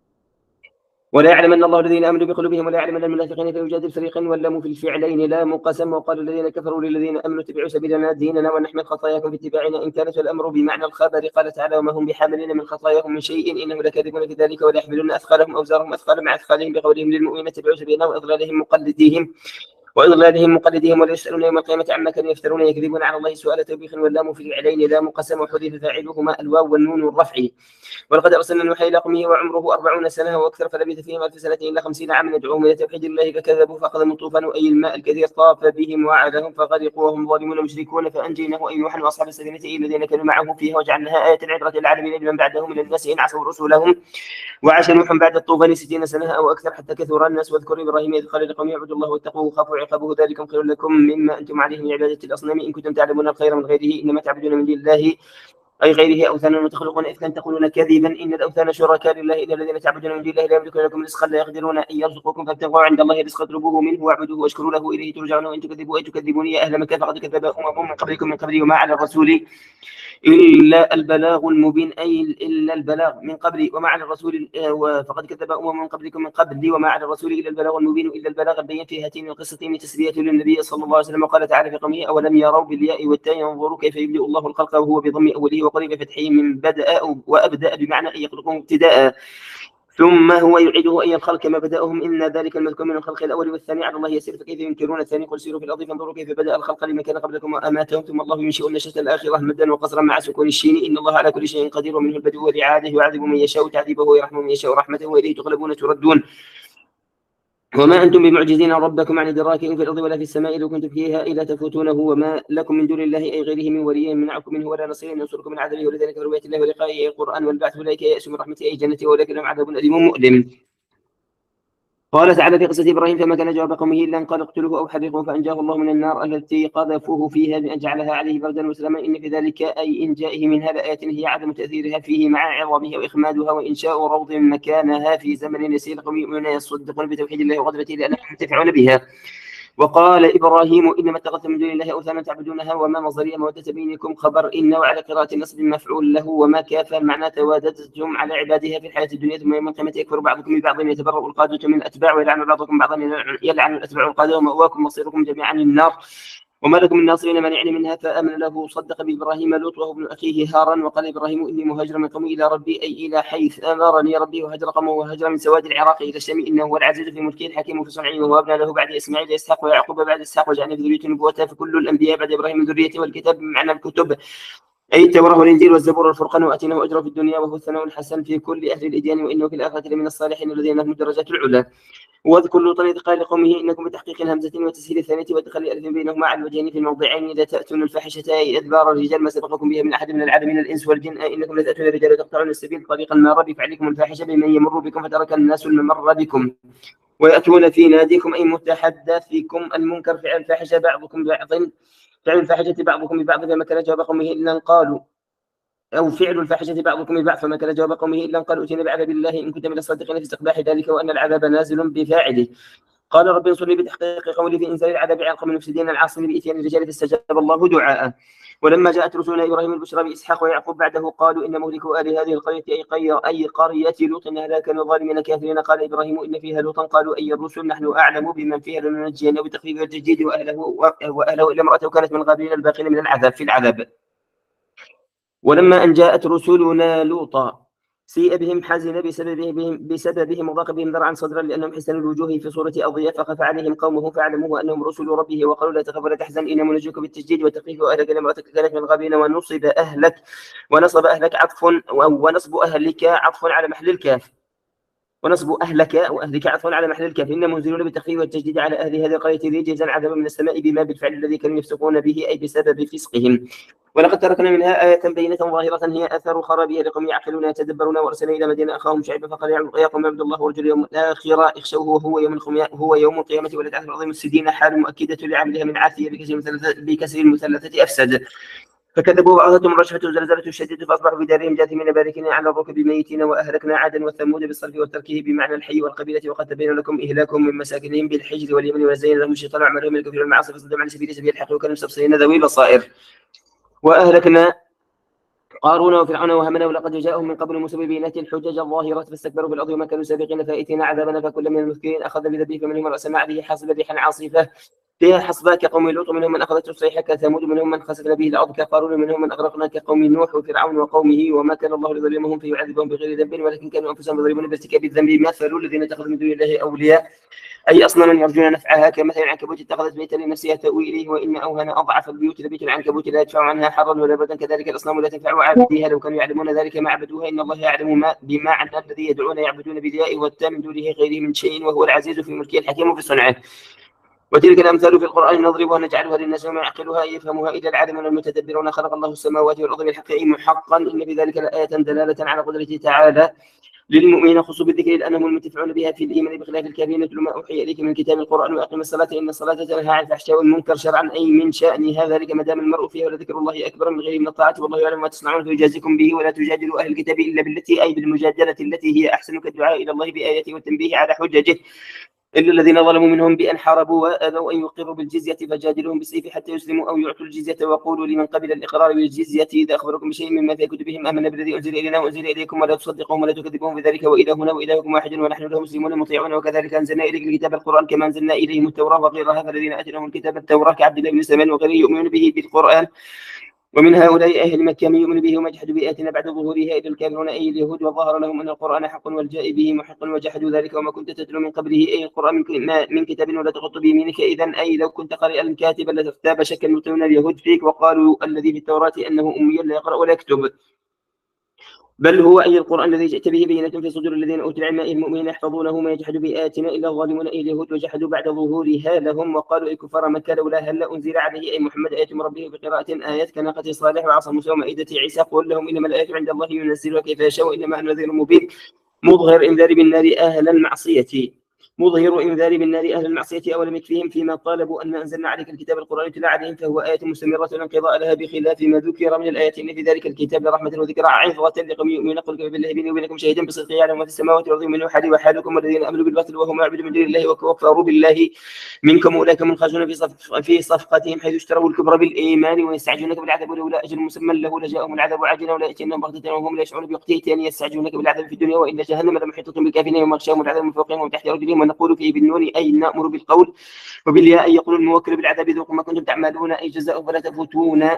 ولا يعلمن الله الذين آمنوا بقلوبهم ولا يعلمن المنافقين فيجادل فريقا ولموا في الفعلين لا مقسم. وقال الذين كفروا للذين آمنوا اتبعوا سبيلنا ديننا ونحمل خطاياكم في اتباعنا إن كانت الأمر بمعنى الخبر. قال تعالى وما هم بحاملين من خطاياهم من شيء إنهم لكاذبون في ذلك ولا يحملون أثقالهم أوزارهم أثقالا مع أثقالهم بقولهم للمؤمنين اتبعوا سبيلنا وإضلالهم مقلديهم وإضلالهم مقلديهم ولا يسألون يوم القيامة عما كانوا يفترون يكذبون على الله سؤال توبيخ واللام في الفعلين لا مقسم وحذف فاعلهما الواو والنون الرفع. ولقد أرسلنا نوحا إلى قومه وعمره أربعون سنة وأكثر فلبث فيهم ألف سنة إلا خمسين عاما يدعوهم إلى توحيد الله فكذبوا فأخذهم الطوفان أي الماء الكثير طاف بهم وعدهم فغرقوا وهم ظالمون مشركون فأنجيناه أي نوحا وأصحاب السفينة الذين كانوا معه فيها وجعلناها آية عبرة للعالمين لمن بعدهم من الناس إن عصوا رسلهم. وعاش نوح بعد الطوفان ستين سنة أو أكثر حتى كثر الناس. واذكر إبراهيم إذ قال لقومه اعبدوا الله واتقوه وخافوا عقابه ذلكم خير لكم مما أنتم عليه من عبادة الأصنام إن كنتم تعلمون الخير من غيره إنما تعبدون من دون الله أي غيره أوثانا وتخلقون إفكا تقولون كذبا إن الأوثان شركاء لله إن الذين تعبدون من دون الله لا يملكون لكم رزقا لا يقدرون أن يرزقوكم فابتغوا عند الله رزقا اطلبوه منه واعبدوه واشكروا له إليه ترجعون وإن تكذبوا أي تكذبون يا أهل مكة فقد كذب أمم من قبلكم من قبل وما على الرسول إلا البلاغ المبين أي إلا البلاغ من قبل وما على الرسول فقد كذب أمم من قبلكم من قبل وما على الرسول إلا البلاغ المبين إلا البلاغ البين في هاتين القصتين تسلية للنبي صلى الله عليه وسلم. وقال تعالى في قومه أولم يروا بالياء والتاء ينظروا كيف يبدأ الله الخلق وهو بضم أوله وقريب فتحه من بدأ وأبدأ بمعنى أن يخلقهم ابتداء ثم هو يعيده أي الخلق كما بدأهم إن ذلك المذكور من الخلق الأول والثاني على الله يسير فكيف ينكرون الثاني قل سيروا في الأرض فانظروا كيف بدأ الخلق لمن كان قبلكم وأماتهم ثم الله ينشئ النشأة الآخرة مدا وقصرا مع سكون الشين إن الله على كل شيء قدير ومنه البدء والإعادة يعذب من يشاء تعذيبه ويرحم من يشاء رحمته وإليه تغلبون تردون. وما أنتم بمعجزين ربكم عن إدراكه في الأرض ولا في السماء لو كنتم فيها إلا تفوتونه وما لكم من دون الله أي غيره من ولي منعكم منه ولا نصير ينصركم من عذابه ولذلك كفروا بآيات الله ولقائه القرآن والبعث أولئك يأسوا من رحمته أي جنته وأولئك لهم عذاب أليم مؤلم. قال تعالى في قصة إبراهيم فما كان جواب قومه إلا أن قال اقتلوه أو حرقوه فأنجاه الله من النار التي قذفوه فيها بأن جعلها عليه بردا وسلاما إن في ذلك أي إنجائه منها لآيات هي عدم تأثيرها فيه مع عظمها وإخمادها وإنشاء روض مكانها في زمن يسير قوم يؤمنون يصدقون بتوحيد الله وقدرته لأنهم ينتفعون بها. وقال إبراهيم إنما اتخذتم من دون الله أوثانا تعبدونها وما مصدرية مودة بينكم خبر إن وعلى قراءة النصب مفعول له وما كافى معنى تواددتم على عبادها في الحياة الدنيا ثم يوم القيامة يكفر بعضكم ببعض يتبرأ القادة من الأتباع ويلعن بعضكم بعضا يلعن الأتباع القادة ومأواكم مصيركم جميعا النار وما لكم من ناصرين مانعين منها فآمن له صدق بإبراهيم لوط وهو ابن أخيه هارا. وقال إبراهيم إني مهاجر من قومي إلى ربي أي إلى حيث أمرني ربي وهجر قومه وهجر من سواد العراق إلى الشام إنه هو العزيز في ملكه الحكيم في صنعه ووهبنا له بعد إسماعيل إسحاق ويعقوب بعد إسحاق وجعلنا في ذريته نبوته في كل الأنبياء بعد إبراهيم ذريته والكتاب بمعنى الكتب أي التوراة والإنجيل والزبور والفرقان وآتيناه أجره في الدنيا وهو الثناء الحسن في كل أهل الإديان وإنه في الآخرة لمن الصالحين الذين لهم الدرجات العلى. واذكر لوطا إذ قال لقومه إنكم بتحقيق همزة وتسهيل الثانية وادخال ألف بينهما على الوجهين في الموضعين إذا تأتون الفاحشة أي أدبار الرجال ما سبقكم بها من أحد من العالمين الإنس والجن أي إنكم لتأتون الرجال وتقطعون السبيل طريقا ما ربي فعليكم الفاحشة بمن يمر بكم فترك الناس الممر بكم ويأتون في ناديكم أي متحدثكم المنكر فعل الفاحشة بعضكم ببعض فعل الفاحشة بعضكم ببعض فما كان جواب قومه إلا قالوا أو فعل الفاحشة بعضكم ببعض فما كان جواب قومه إلا قالوا ائتنا بعذاب الله إن كنت من الصادقين في استقباح ذلك وأن العذاب نازل بفاعله. قال رب انصرني بتحقيق قولي في إنزال العذاب على القوم المفسدين العاصين بإتيان الرجال فاستجاب الله دعاءه. ولما جاءت رسلنا إبراهيم البشرى بإسحاق ويعقوب بعده قالوا إن مهلكوا آل هذه القرية أي قرية أي قرية لوط إنها كانوا ظالمين كافرين. قال إبراهيم إن فيها لوطا قالوا أي الرسل نحن أعلم بمن فيها لننجينه بتخفيف والتجديد وأهله وأهله إلا امرأته كانت من الغابرين الباقين من العذاب في العذاب. ولما أن جاءت رسلنا لوطا سيء بهم حزن بسببهم بسببهم وضاق بهم ذرعا صدرا لأنهم حسنوا الوجوه في صورة أضياء فخاف عليهم قومه فعلموه أنهم رسل ربه وقالوا لا تخف ولا تحزن إنما ننجيك بالتجديد والتخفيف وأهلك لامرأتك كانت من الغابرين ونصب أهلك ونصب أهلك عطف ونصب أهلك عطف على محل الكاف ونصب أهلك وأهلك عطف على محل الكاف إنما منزلون بالتخفيف والتجديد على أهل هذه القرية رجزا عذابا من السماء بما بالفعل الذي كانوا يفسقون به أي بسبب فسقهم. ولقد تركنا منها آية بينة ظاهرة هي أثر خرابها لقوم يعقلون يتدبرون وأرسلنا إلى مدينة أخاهم شعيبا فقال يا قوم اعبدوا الله وارجوا اليوم الآخر اخشوه وهو يوم هو يوم القيامة ولا تعثوا العظيم السدين حال مؤكدة لعملها من عافية بكسر المثلثة أفسد. فكذبوا وأخذتهم الرجفة وزلزلة الشديد فأصبحوا في دارهم جاثمين باركين على الركب ميتين وأهلكنا عادا وثمود بالصرف والتركيه بمعنى الحي والقبيلة وقد تبين لكم إهلاكهم من مساكنهم بالحجر واليمن وزين لهم الشيطان أعمالهم الكفر والمعاصي فصدهم عن سبيل سبيل الحق وكانوا مستبصرين ذوي بصائر. وأهلكنا قارون وفرعون وهامان ولقد جاءهم من قبل موسى ببينات الحجج الظاهرات فاستكبروا بالأرض وما كانوا سابقين فأتينا عذابنا فكل من المذكرين أخذ بذنبه فمنهم رأسنا عليه حاصبا ريحا عاصفة فيها حصبا كقوم لوط منهم من أخذته الصيحة كثمود منهم من خسفنا به الأرض كقارون منهم من أغرقنا كقوم نوح وفرعون وقومه وما كان الله ليظلمهم فيعذبهم بغير ذنب ولكن كانوا أنفسهم يظلمون بارتكاب الذنب مثل الذين اتخذوا من دون الله أولياء أي أصناما يرجون نفعها كمثل العنكبوت اتخذت بيتا لنفسها تأوي إليه وإن أوهن أضعف البيوت لبيت العنكبوت لا يدفع عنها حرا ولا بردا كذلك الأصنام لا تنفع عابديها لو كانوا يعلمون ذلك ما عبدوها إن الله يعلم ما بمعنى الذي يدعون يعبدون بالياء والتاء من دونه غيره من شيء وهو العزيز في ملكه الحكيم في صنعه. وتلك الأمثال في القرآن نضربها نجعلها للناس وما يعقلها يفهمها إلا العالمون المتدبرون خلق الله السماوات والأرض بالحق أي محقا إن في ذلك لآية دلالة على قدرته تعالى للمؤمنين خصوا بالذكر لأنهم المنتفعون بها في الإيمان بخلاف الكافرين اتل ما أوحي إليك من كتاب القرآن وأقم الصلاة إن الصلاة تنهى عن الفحشاء والمنكر شرعا أي من شأنها ذلك ما دام المرء فيها ولذكر الله أكبر من غير من الطاعة والله يعلم ما تصنعون فيجازيكم به ولا تجادلوا أهل الكتاب إلا بالتي أي بالمجادلة التي هي أحسن كالدعاء إلى الله بآياته والتنبيه على حججه إلا الذين ظلموا منهم بأن حاربوا وأبوا أن يقروا بالجزية فجادلوهم بالسيف حتى يسلموا أو يعطوا الجزية وقولوا لمن قبل الإقرار بالجزية إذا أخبركم بشيء مما في كتبهم آمنا بالذي أنزل إلينا وأنزل إليكم ولا تصدقوهم ولا تكذبوهم بذلك وإلهنا وإلهكم واحد ونحن له مسلمون مطيعون وكذلك أنزلنا إليك الكتاب القرآن كما أنزلنا إليهم التوراة وغيرها فالذين آتيناهم الكتاب التوراة كعبد الله بن سلمان وغيره يؤمنون به بالقرآن ومن هؤلاء أهل مكة من يؤمن به وما جحدوا بآياتنا بعد ظهورها إلى الكافرون أي اليهود وظهر لهم أن القرآن حق والجاء به محق وجحدوا ذلك وما كنت تتلو من قبله أي القرآن من كتاب ولا تخط بيمينك إذن أي لو كنت قارئا كاتبا لترتاب شكا يطيعون اليهود فيك وقالوا الذي في التوراة أنه أمي لا يقرأ ولا يكتب بل هو أي القرآن الذي جئت به بينة في صدور الذين أوتوا العلم أي المؤمنين يحفظونه ما يجحد بآياتنا إلا الظالمون أي اليهود وجحدوا بعد ظهورها لهم وقالوا أي كفار مكة لولا هل أنزل عليه أي محمد آية من ربه بقراءة آيات كناقة صالح وعصا موسى ومائدة عيسى قل لهم إنما الآيات عند الله ينزلها كيف يشاء وإنما أنا نذير مبين مظهر إنذار بالنار أهل المعصية مظهر إنذار بالنار أهل المعصية أولم يكفيهم فيما طالبوا أن أنزلنا عليك الكتاب القرآن تلا عليهم فهو آية مستمرة لا انقضاء لها بخلاف ما ذكر من الآيات إن في ذلك الكتاب لرحمة وذكرى عظة لقوم يؤمنون قل كفى بالله بيني وبينكم شهيدا بصدق يعلم ما في السماوات والأرض منه حالي وحالكم والذين آمنوا بالباطل وهم يعبدون من دون الله وكفروا بالله منكم أولئك من خرجون في صف في صفقتهم حيث اشتروا الكبر بالإيمان ويستعجلونك بالعذاب ولولا أجل مسمى له لجاءهم العذاب عاجلا ولا يأتينهم بغتة وهم لا يشعرون بوقته أن يستعجلونك بالعذاب في الدنيا وإن جهنم لمحيطة بالكافرين ومغشاهم العذاب من فوقهم وتحت أرجلهم ونقول فيه بالنون أي نأمر بالقول وبالياء أي يقول الموكل بالعذاب ذوقوا ما كنتم تعملون أي جزاء فلا تفوتون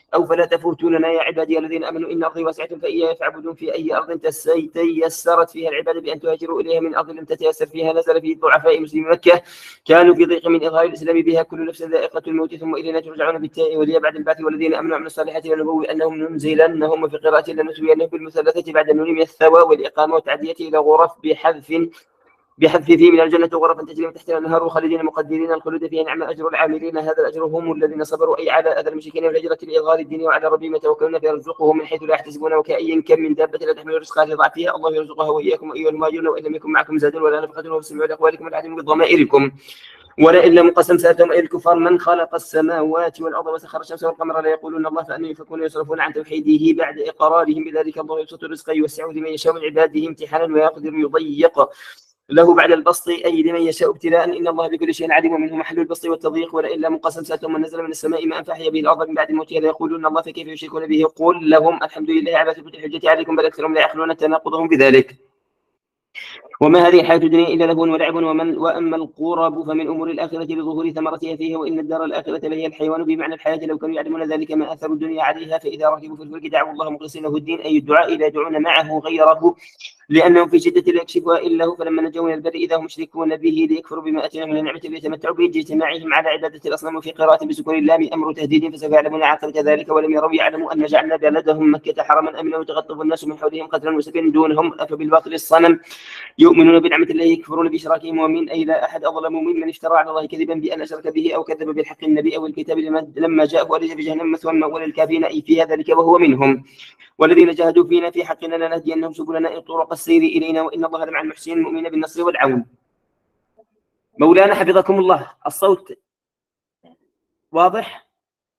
أو فلا تفوتوننا يا عبادي الذين آمنوا إن أرضي واسعة فإياي فاعبدون في أي أرض تيسرت فيها العبادة بأن تهاجروا إليها من أرض لم تتيسر فيها نزل في ضعفاء مسلمي مكة كانوا في ضيق من إظهار الإسلام بها كل نفس ذائقة الموت ثم إلينا ترجعون بالتاء والياء بعد البعث والذين آمنوا وعملوا الصالحات لنبوئنهم ننزلنهم في قراءة لنسوينهم بالمثلثة بعد النون من الثوى والإقامة والتعدية إلى غرف بحذف بحذف فيه من الجنة غرفا تجري من تحتها الأنهار خالدين مقدرين الخلود فيها نعم أجر العاملين هذا الأجر هم الذين صبروا أي على أذى المشركين والهجرة لإظهار الدين وعلى ربهم يتوكلون فيرزقهم من حيث لا يحتسبون وكأي كم من دابة لا تحمل رزقها لضعفها الله يرزقها وإياكم أيها المهاجرون وإن لم يكن معكم زاد ولا نفقة واسمعوا لأقوالكم والعدل بضمائركم ولئن لم قسم سألتم أي الكفار من خلق السماوات والأرض وسخر الشمس والقمر ليقولون الله فأنهم يفكون يصرفون عن توحيده بعد إقرارهم بذلك الله يبسط الرزق يوسعه لمن يشاء من عباده امتحانا ويقدر يضيق له بعد البسط أي لمن يشاء ابتلاء إن الله بكل شيء عليم ومنه محل البسط والتضييق ولئن لم قسم سألتم من نزل من السماء ماء فأحيا به الأرض من بعد موتها ليقولون الله فكيف يشركون به قل لهم الحمد لله على ثبوت الحجة عليكم بل أكثرهم لا يعقلون تناقضهم بذلك وما هذه الحياة الدنيا إلا لهو ولعب ومن وأما القرب فمن أمور الآخرة لظهور ثمرتها فيها وإن الدار الآخرة لهي الحيوان بمعنى الحياة لو كانوا يعلمون ذلك ما أثر الدنيا عليها فإذا ركبوا في الفلك دعوا الله مخلصين له الدين أي الدعاء لا يدعون معه غيره لأنهم في شدة لا يكشفها إلا هو فلما نجوا من البر إذا هم مشركون به ليكفروا بما أتينا من النعمة ليتمتعوا به اجتماعهم على عبادة الأصنام وفي قراءة بسكون اللام أمر تهديد فسوف يعلمون عاقبة ذلك ولم يروا يعلموا أن جعلنا بلدهم مكة حرما آمنا وتخطف الناس من حولهم قتلا وسبيا دونهم أفبالباطل الصنم يؤمنون بنعمة الله يكفرون بإشراكهم ومن أي لا أحد أظلم ممن افترى على الله كذبا بأن أشرك به أو كذب بالحق النبي أو الكتاب لما جاءه وليس في جهنم مثوى مأوى للكافرين أي في ذلك وهو منهم والذين جاهدوا فينا في حقنا لنهدينهم سبلنا أي طرق السير إلينا وإن الله لمع المحسنين المؤمنين بالنصر والعون. مولانا حفظكم الله الصوت واضح؟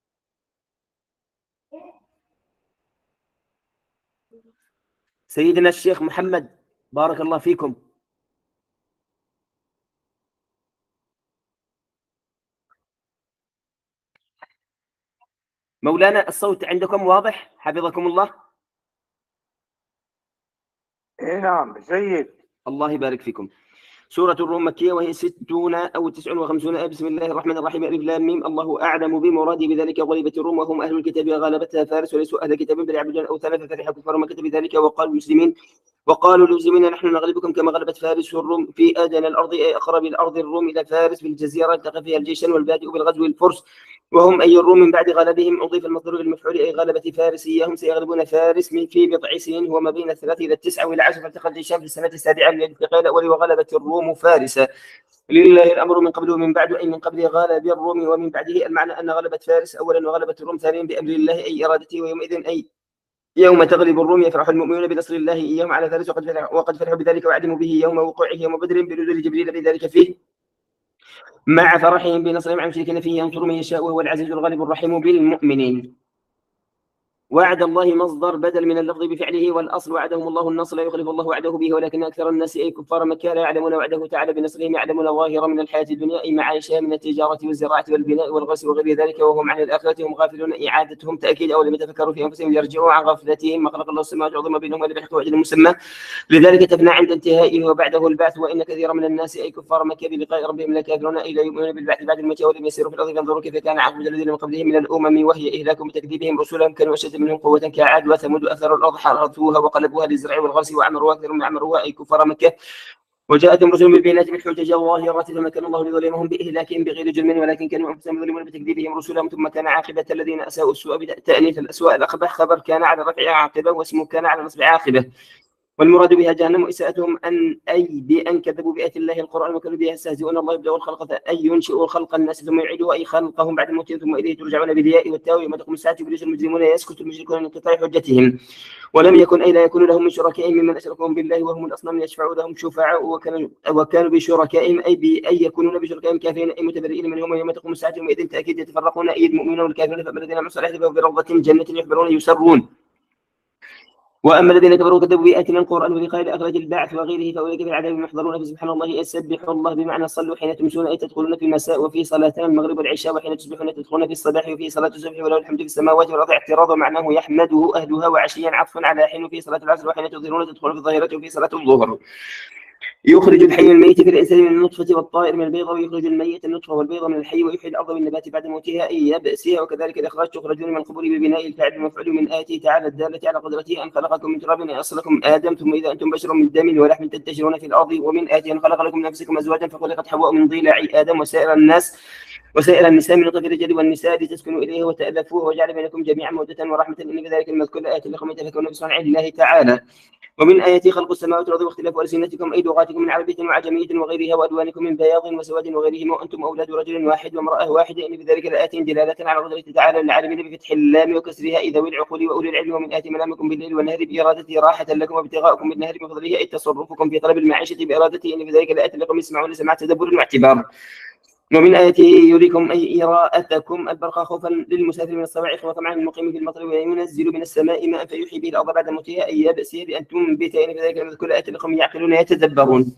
سيدنا الشيخ محمد بارك الله فيكم. مولانا الصوت عندكم واضح حفظكم الله؟ اي نعم جيد. الله يبارك فيكم. سورة الروم مكية وهي ستون أو تسع وخمسون آية. بسم الله الرحمن الرحيم. ألف لام ميم. الله أعلم بمرادي بذلك. غلبت الروم وهم أهل الكتاب غلبتها فارس وليسوا أهل الكتاب بل يعبدون الأوثان ففرح كفار مكة بذلك وقالوا المسلمين وقالوا للمسلمين نحن نغلبكم كما غلبت فارس والروم في أدنى الأرض أي أقرب الأرض الروم إلى فارس في الجزيرة التقى فيها الجيشان والبادئ بالغزو الفرس وهم أي الروم من بعد غلبهم أضيف المصدر للمفعول أي غلبة فارس إياهم سيغلبون فارس من في بضع سنين هو ما بين الثلاث إلى التسعة والى عشر فالتقى الجيشان في السنة السابعة من الالتقاء الأول وغلبت الروم فارس. لله الأمر من قبل ومن بعد أي من قبل غلب الروم ومن بعده المعنى أن غلبت فارس أولا وغلبت الروم ثانيا بأمر الله أي إرادته ويومئذ أي يوم تغلب الروم يفرح المؤمنون بنصر الله إياهم على فارس وقد فرحوا وقد فرحوا بذلك وعدموا به يوم وقوعه يوم بدر بنزول جبريل بذلك فيه مع فرحهم بنصرهم على المشركين فيه ينصر من يشاء وهو العزيز الغالب الرحيم بالمؤمنين. وعد الله مصدر بدل من اللفظ بفعله والأصل وعدهم الله النصر لا يخلف الله وعده به ولكن أكثر الناس أي كفار مكة لا يعلمون وعده تعالى بنصرهم يعلمون ظاهرا من الحياة الدنيا أي معايشها من التجارة والزراعة والبناء والغسل وغير ذلك وهم عن الآخرة هم غافلون إعادتهم تأكيد أو لم يتفكروا في أنفسهم يرجعوا عن غفلتهم ما خلق الله السماوات والأرض بينهم ولا بحق أجل مسمى لذلك تفنى عند انتهائه وبعده البعث وإن كثيرا من الناس أي كفار مكة بلقاء ربهم لكافرون أي لا يؤمنون بالبعث بعد الموت ولم يسيروا في الأرض فانظروا كيف كان عاقبة الذين من قبلهم من الأمم وهي إهلاكهم بتكذيبهم رسلهم كانوا أشد منهم قوة كعاد وثمود أثروا الأرض حرثوها وقلبوها للزرع والغرس وعمروها أكثر من عمروها أي كفار مكة وجاءتهم رسل بالبينات بالحجج الظاهرات فما كان الله ليظلمهم بإهلاكهم بغير جرم ولكن كانوا أنفسهم يظلمون بتكذيبهم رسلهم ثم كان عاقبة الذين أساءوا السوء بتأنيث الأسواء الأقبح خبر كان على رفع عاقبة واسمه كان على نصب عاقبة والمراد بها جهنم وإساءتهم أن أي بأن كذبوا بآيات الله القرآن وكانوا بها يستهزئون الله يبدأ الخلق أي ينشئ خلق الناس ثم يعيدوا أي خلقهم بعد موتهم ثم إليه ترجعون بالياء والتاء يوم تقوم الساعة يبلس المجرمون يسكت المشركون من انقطاع حجتهم ولم يكن أي لا يكون لهم من شركائهم ممن أشركهم بالله وهم الأصنام يشفعوا لهم شفعاء وكانوا وكانوا بشركائهم أي بأي يكونون بشركائهم كافرين أي متبرئين منهم يوم تقوم الساعة يوم إذن تأكيد يتفرقون أي المؤمنون والكافرون فأما الذين عملوا الصالحات فهم في روضة جنة يحبرون يسرون وأما الذين كفروا كذبوا بآياتنا القرآن ولقاء الآخرة البعث وغيره فأولئك في العذاب محضرون فسبحان الله سبحوا الله بمعنى صلوا حين تمسون أي تدخلون في المساء وفي صلاتين المغرب والعشاء وحين تصبحون تدخلون في الصباح وفي صلاة الصبح وله الحمد في السماوات والأرض اعتراض معناه يحمده أهلها وعشيا عطف على حين في صلاة العصر وحين تظهرون تدخلون في الظهيرة وفي صلاة الظهر يخرج الحي من الميت في الإنسان من النطفة والطائر من البيضة، ويخرج الميت النطفة والبيضة من الحي، ويحيي الأرض بالنبات بعد موتها أي يبأسها، وكذلك الإخراج تخرجون من القبور ببناء الفاعل المفعول من آياته تعالى الدالة على قدرته أن خلقكم من تراب أصلكم آدم ثم إذا أنتم بشر من دم ولحم تنتشرون في الأرض، ومن آياته أن خلق لكم من أنفسكم أزواجا فخلقت حواء من ضلع آدم وسائر الناس وسائر النساء من نطف الرجال والنساء لتسكنوا إليه وتألفوه وجعل بينكم جميعا مودة ورحمة إن في ذلك المذكور آيات لكم يتفكرون بصنع الله تعالى. ومن آياته خلق السماوات والأرض واختلاف ألسنتكم أي لغاتكم من عربية وعجمية وغيرها وألوانكم من بياض وسواد وغيرهما وأنتم أولاد رجل واحد وامرأة واحدة إن في ذلك لآيات دلالة على قدرته تعالى للعالمين بفتح اللام وكسرها إذا ذوي العقول وأولي العلم. ومن آيات منامكم بالليل والنهار بإرادته راحة لكم وابتغاءكم بالنهار بفضله أي تصرفكم في طلب المعيشة بإرادته إن في ذلك لآيات لكم يسمعون سماع تدبر واعتبار. ومن آياته يريكم أي إراءتكم البرق خوفا للمسافر من الصواعق وطمعا للمقيم في المطر وينزل من السماء ماء فيحيي به الأرض بعد موتها أي يبأسها بأن تنبت إن في ذلك المذكور آيات لكم يعقلون يتدبرون.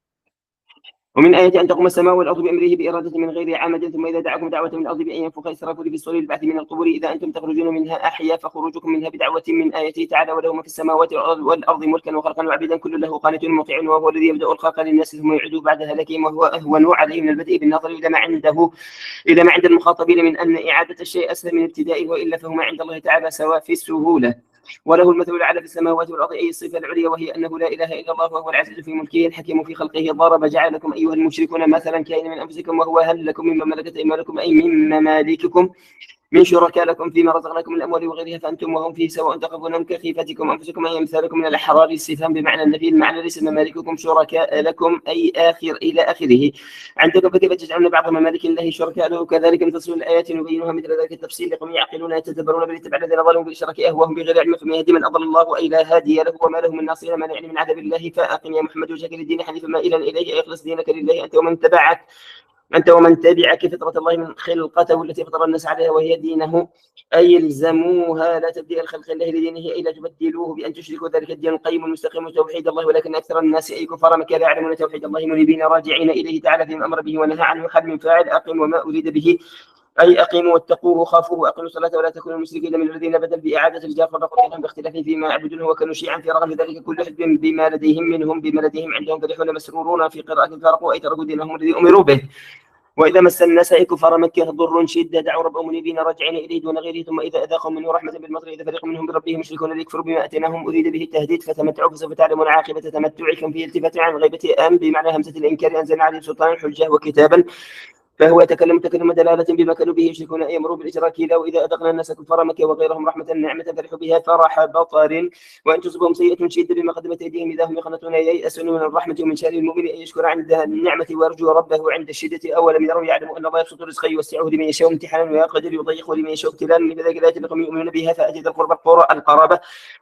ومن آية أن تقوم السماء والأرض بأمره بإرادة من غير عمد ثم إذا دعاكم دعوة من الأرض بأن ينفخ إسرافه في الصور البعث من القبور إذا أنتم تخرجون منها أحيا فخروجكم منها بدعوة من آيته تعالى وله ما في السماوات والأرض ملكا وخلقا وعبيدا كل له قانت مطيع وهو الذي يبدأ الخلق للناس ثم يعيده بعد هلاكهم وهو أهون عليه من البدء بالنظر إلى ما عنده إلى ما عند المخاطبين من أن إعادة الشيء أسهل من ابتدائه وإلا فهما عند الله تعالى سواء في السهولة. وله المثل الأعلى في السماوات والأرض أي الصفة العليا وهي أنه لا إله إلا الله وهو العزيز في ملكه الحكيم في خلقه ضرب جعل لكم أيها المشركون مثلا كائنا من أنفسكم وهو هل لكم مما ملكت أيمانكم أي من ممالككم من شركاء لكم فيما رزقناكم من الأموال وغيرها فأنتم وهم فيه سواء تخافونهم كخيفتكم أنفسكم أي أمثالكم من الأحرار استفهام بمعنى النفي المعنى ليس ممالككم شركاء لكم أي آخر إلى آخره عندكم فكيف تجعلون بعض ممالك الله شركاء له كذلك نفصل الآيات نبينها مثل ذلك التفصيل لقوم يعقلون يتدبرون بل يتبع الذين ظلموا بالإشراك أهواهم بغير علم ثم يهدي من أضل الله أي لا هادي له وما له من ناصر من يعني من عذاب الله فأقم يا محمد وجهك للدين حنيفا مائلا إليه أخلص دينك لله أنت ومن تبعك أنت ومن تبعك فطرة الله من خلقته التي فطر الناس عليها وهي دينه أي الزموها لا تبديل خلق الله لدينه أي لا تبدلوه بأن تشركوا ذلك الدين القيم المستقيم توحيد الله ولكن أكثر الناس أي كفار مكة لا يعلمون توحيد الله منيبين راجعين إليه تعالى فيما أمر به ونهى عنه خل من فاعل أقم وما أريد به أي أقيموا واتقوه خافوه وأقيموا الصلاة ولا تكونوا مشركين من الذين بدل بإعادة الجار فرقوا بينهم باختلاف فيما يعبدونه وكانوا شيعا في رغم ذلك كل حزب بما لديهم منهم بما لديهم عندهم فرحون مسرورون في قراءة فرقوا أي تركوا دينهم الذي أمروا به. وإذا مس الناس أي كفار مكة ضر شدة دعوا ربهم منيبين راجعين إليه دون غيره ثم إذا أذاقهم منه رحمة بالمطر إذا فريق منهم بربهم مشركون ليكفروا بما أتيناهم أريد به التهديد فتمتعوا فسوف تعلمون عاقبة تمتعكم في التفات عن غيبة أم بمعنى همزة الإنكار أنزلنا عليه سلطان حجة وكتابا فهو يتكلم تكلم دلالة بما كانوا به يشركون أي يمروا بالإشراك لا وإذا أذقنا الناس كفار مكة وغيرهم رحمة نعمة فرحوا بها فرح بطر وإن تصبهم سيئة شدة بما قدمت أيديهم إذا هم يقنطون ييأسون من الرحمة ومن شأن المؤمن أن يشكر عند النعمة ويرجو ربه عند الشدة أولم يروا يعلموا أن الله يبسط رزقه يوسعه لمن يشاء امتحانا ويقدر يضيقه لمن يشاء ابتلاء بذلك الآيات لكم يؤمنون بها فأتي ذا القربى القرابة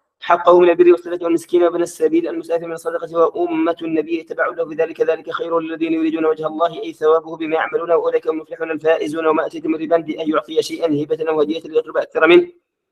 حقه من البر والصلة والمسكين وابن السبيل المسافر من الصدقة وأمة النبي اتبعوا له بذلك ذلك خير للذين يريدون وجه الله أي ثوابه بما يعملون وأولئك هم المفلحون الفائزون وما أتيتم ربا بأن يعطي شيئا هبة أو هدية ليطلب أكثر منه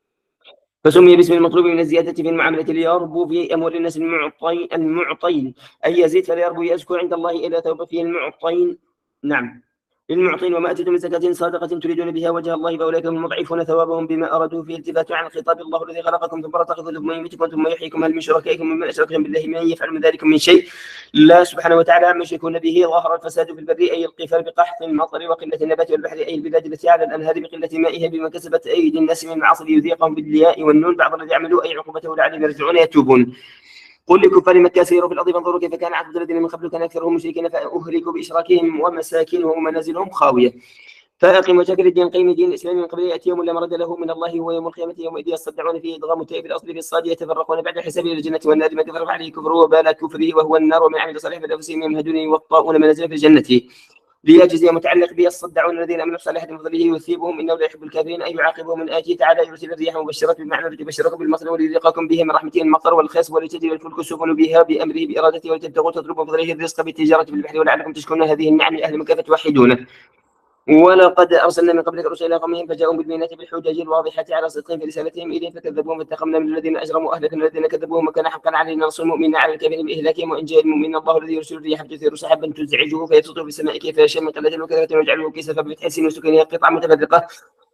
فسمي باسم المطلوب من الزيادة في المعاملة ليربو في أموال الناس المعطي المعطين أي يزيد فليربو يذكر عند الله إلى ثواب فيه المعطين نعم للمعطين وما أتيتم من زكاة صادقة تريدون بها وجه الله فأولئك هم المضعفون ثوابهم بما أرادوا فيه التفات عن خطاب الله الذي خلقكم ثم رزقكم ثم يميتكم ثم يحييكم هل من شركائكم ممن أشركتم بالله من يفعل من ذلك من شيء لا سبحانه وتعالى عما يشركون به ظهر الفساد في البر أي القفال بقحط المطر وقلة النبات والبحر أي البلاد التي على الأنهار بقلة مائها بما كسبت أيدي الناس من المعاصي ليذيقهم بالياء والنون بعض الذي عملوا أي عقوبته لعلهم يرجعون يتوبون. قل لكفار مكة سيروا في الأرض فانظروا كيف كان عاقبة الذين من قبل كان أكثرهم مشركين فأهلكوا بإشراكهم ومساكنهم ومنازلهم خاوية فأقم وجهك للدين قيم دين الإسلام من قبل يأتي يوم لا مرد له من الله هو يوم القيامة يومئذ يصدعون فيه إدغام التاء في الأصل في الصاد يتفرقون بعد الحساب إلى الجنة والنار ما كفر عليه كفره وبال كفره وهو النار ومن عمل صالحا فلأنفسهم يمهدون يوطؤون منازل في الجنة ليجزي متعلق به الصدعون الذين عملوا الصالحات من فضله يثيبهم انه لا يحب الكافرين اي يعاقبهم من آتيه تعالى يرسل الرياح مبشرات بمعنى التي بشركم بالمطر وليذيقكم به من رحمته المطر والخسف ولتجري الفلك السفن بها بامره بارادته ولتبتغوا تطلبوا فضله الرزق بالتجاره في البحر ولعلكم تشكرون هذه النعم لاهل مكه فتوحدونه. ولقد ارسلنا من قبلك رسلا الى قومهم فجاءوا بالبينات بالحجج الواضحه على صدقهم في رسالتهم اليهم فكذبوهم فانتقمنا من الذين اجرموا اهلكنا الذين كذبوهم وكان حقا علينا نصر المؤمنين على الكافرين باهلاكهم وان جاء المؤمن الله الذي يرسل الرياح فتثير سحابا تزعجه فيبسطه في السماء كيف يشاء من قله وكثره ويجعله كسفا بفتح سين وسكنها قطع متفرقه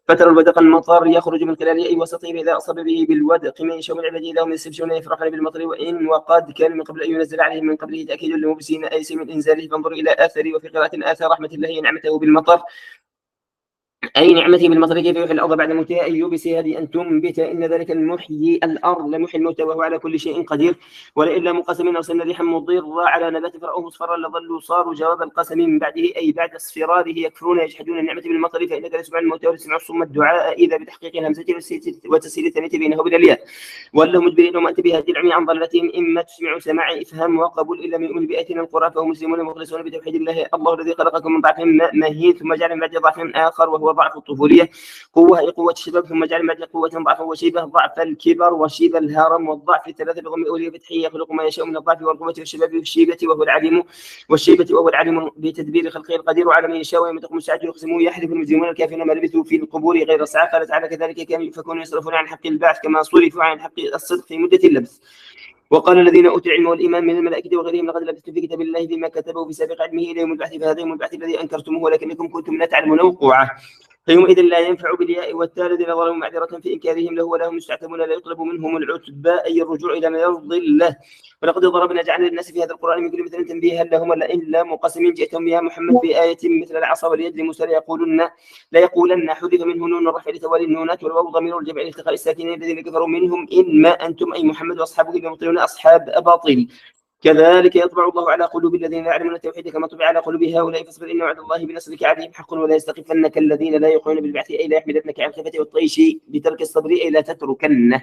فترى الودق المطر يخرج من خلال أي وسطه إذا أصاب به بالودق من يشاء من عباده لهم يستبشرون يفرحون بالمطر وإن وقد كان من قبل أن ينزل عليهم من قبله تأكيد للمبسين أيس من إنزاله فانظروا إلى آثره وفي قراءة آثار رحمة الله نعمته بالمطر أي نعمته بالمطر كيف يحيي الأرض بعد موتها أي يبسها بأن تنبت إن ذلك المحيي الأرض لمحيي الموتى وهو على كل شيء قدير ولئن لم قسم أرسلنا ريحا مضرة على نبات فرأوه مصفرا لظلوا صاروا جواب القسم من بعده أي بعد اصفراره يكفرون يجحدون النعمة بالمطر فإنك لتسمع الموتى ولتسمع الصم الدعاء إذا بتحقيق الهمزة وتسهيل الثانية بينه وبين الياء ولوا مدبرين وما أنت بهذه العمي عن ضلالتهم إما تسمع سماع إفهام وقبول إلا من يؤمن بآياتنا القرآن فهم مسلمون مخلصون بتوحيد الله الله الذي خلقكم من ضعف مهين ثم جعل من بعد ضعف آخر وهو ضعف الطفولية قوة هي قوة الشباب ثم جعل من بعد قوة ضعف وشيبة ضعف الكبر وشيب الهرم والضعف الثلاثة بضم أولية فتحية يخلق ما يشاء من الضعف والقوة والشباب والشيبة وهو العليم والشيبة وهو العليم بتدبير خلقه القدير وعلى من يشاء ويوم تقوم الساعة يقسمون يحلف المجرمون الكافرون ما لبثوا في القبور غير ساعة قال تعالى كذلك كانوا يؤفكون يصرفون عن حق البعث كما صرفوا عن حق الصدق في مدة اللبث وقال الذين اوتوا العلم والايمان من الملائكه وغيرهم لقد لبثتم في كتاب الله فيما كتبه في سابق علمه الى يوم البعث فهذا يوم البعث الذي انكرتموه ولكنكم كنتم لا تعلمون وقوعه فيومئذ لا ينفع بالياء والتاء الذين ظلموا معذرة في إنكارهم له ولهم مستعتبون لا يطلب منهم العتبى أي الرجوع إلى ما يرضي الله ولقد ضربنا جعلنا للناس في هذا القرآن من كل مثل تنبيها لهم لئن لا مقسمين جئتم بها محمد بآية مثل العصا واليد لموسى ليقولن لا يقولن حذف منه نون الرفع لتوالي النونات والواو ضمير الجمع لالتقاء الساكنين الذين كفروا منهم إنما أنتم أي محمد وأصحابه المبطلون أصحاب أباطيل كذلك يطبع الله على قلوب الذين لا يعلمون التوحيد كما طبع على قلوب هؤلاء فاصبر إن وعد الله بنصرك عليهم حق ولا يستخفنك الذين لا يقولون بالبعث أي لا يحملنك على الخفة والطيش بترك الصبر أي لا تتركنه.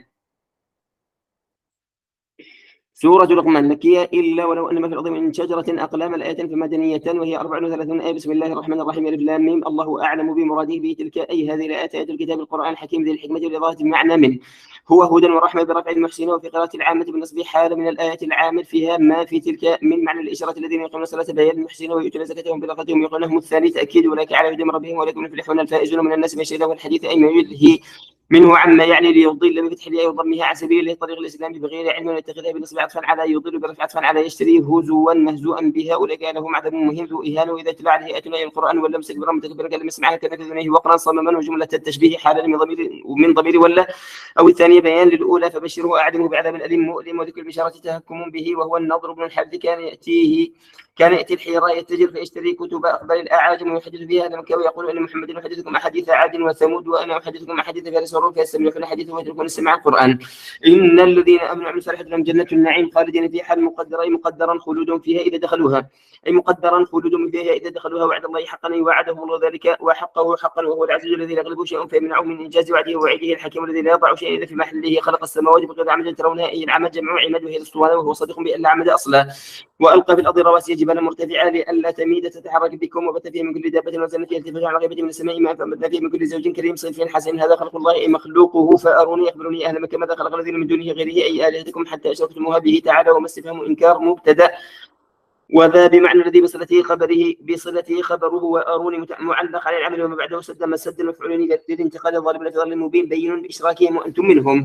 سورة لقمان مكية إلا ولو أن ما في الأرض من شجرة أقلام الآية فمدنية وهي أربع وثلاثون آية بسم الله الرحمن الرحيم ألف لام ميم الله أعلم بمراده به تلك أي هذه الآيات آيات الكتاب القرآن الحكيم ذي الحكمة والإضافة بمعنى منه هو هدى ورحمة برفع المحسنين وفي قراءة العامة بالنصب حال من الآيات العامل فيها ما في تلك من معنى الإشارة الذين يقيمون الصلاة بيان المحسنين ويؤتون زكاتهم بلغتهم يقولون الثاني تأكيد أولئك على هدى من ربهم ولكم المفلحون الفائزون من الناس من شيء له الحديث أي ما يلهي منه عما يعني ليضل بفتح الياء وضمها عن سبيل الله طريق الاسلام بغير علم ويتخذها بالنصب عطفا على يضل برفع عطفا على يشتري هزوا مهزوءا بها اولئك لهم عذاب مهين ذو اهانه واذا تلا عليه اتنا القران ولم مستكبرا متكبرا كلم يسمعها كذنيه وقرا صمما وجمله التشبيه حالا من ضمير ومن ضمير ولا او الثانيه بيان للاولى فبشره واعدمه بعذاب اليم مؤلم وذكر البشاره تهكم به وهو النضر بن الحارث كان ياتيه كان ياتي الحيراء يتجر فيشتري كتب اخبار الاعاجم ويحدث فيها هذا مكه ويقول ان محمد يحدثكم احاديث عاد وثمود وانا احدثكم احاديث فارس والروم فيستمعون حديث ويتركون السماع القرآن إن الذين آمنوا وعملوا الصالحات لهم جنة النعيم خالدين فيها حال مقدرا مقدرا خلود فيها إذا دخلوها أي مقدرا خلود فيها إذا دخلوها وعد الله حقا وعده الله ذلك وحقه حقا وهو العزيز الذي لا يغلبه شيء فيمنعه من إنجاز وعده ووعيده الحكيم الذي لا يضع شيئا إلا في محله خلق السماوات بغير عمد ترونها أي العمد جمع عمد وهي الأسطوانة وهو صادق بأن لا عمد أصلا وألقى في الأرض رواسي جبالا مرتفعة لئلا تميد تتحرك بكم وبث فيها من كل دابة وزن فيها ارتفاعا على غيبة من السماء ما فأنبتنا فيها من كل زوج كريم صنف حسن هذا خلق الله أي مخلوقه فأروني أخبروني أهل مكة ماذا خلق الذين من دونه غيره أي آلهتكم حتى أشركتموها به تعالى وما استفهام إنكار مبتدأ وذا بمعنى الذي بصلته خبره بصلته خبره وأروني معلق على العمل وما بعده سد مسد المفعولين للانتقال الظالم في ظل مبين بين بإشراكهم وأنتم منهم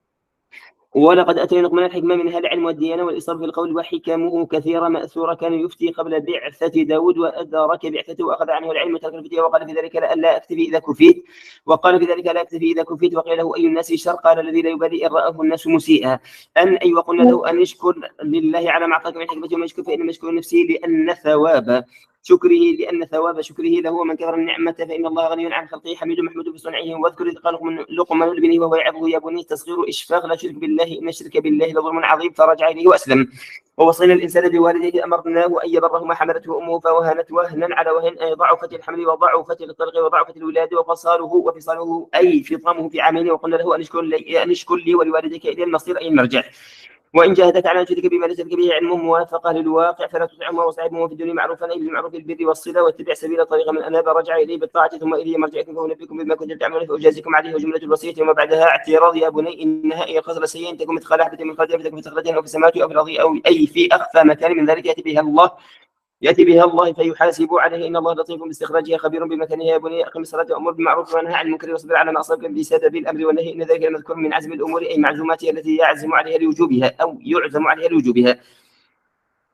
ولقد أتينا لقمان الحكمة منها العلم والديانة والإصرار في القول وحكمه كثيرة مأثورة كان يفتي قبل بعثة داود وأدرك بعثته وأخذ عنه العلم وترك الفتية وقال في ذلك لا أكتفي إذا كفيت وقال في ذلك لا أكتفي إذا كفيت وقيل له أي الناس شر قال الذي لا يبالي إن رآه الناس مسيئا أن أي وقلنا له أن اشكر لله على ما أعطاك من حكمة وما يشكر فإن مشكور نفسه لأن ثواب شكره لأن ثواب شكره له ومن كثر النعمة فإن الله غني عن خلقه حميد محمود بصنعه واذكر إذ قال لقمان لابنه وهو يعظه يا بني تصغير إشفاق لا شرك بالله إن الشرك بالله لظلم عظيم فرجع إليه وأسلم ووصينا الإنسان بوالديه أمرناه أن يبره ما حملته أمه فوهنت وهنا على وهن أي ضعفت الحمل وضعفت الطلق وضعفت الولادة وفصاله وفصاله أي فطامه في عامين وقلنا له أن اشكر لي, أن اشكر لي ولوالديك إلى المصير أي المرجع وإن جاهدك على أن تشرك بما ليس لك به علم موافقة للواقع فلا تطعهما وصاحبهما في الدنيا معروفا أي بالمعروف البر والصلة واتبع سبيل طريق من أناب رجع إليه بالطاعة ثم إليه مرجعكم فأنبئكم بما كنتم تعملون فأجازيكم عليه وجملة الوصية وما بعدها اعتراض يا بني إنها أي خزر سيئة تكون مثقال حبة من خردل فتكون في صخرة أو في السماوات أو في الأرض أو أي في أخفى مكان من ذلك يأتي بها الله يأتي بها الله فيحاسب عليه إن الله لطيف باستخراجها خبير بمكانها يا بني أقم الصلاة وأمر بالمعروف وانهى عن المنكر واصبر على ما أصابك بسبب الأمر والنهي إن ذلك المذكور من عزم الأمور أي معزوماتها التي يعزم عليها لوجوبها أو يعزم عليها لوجوبها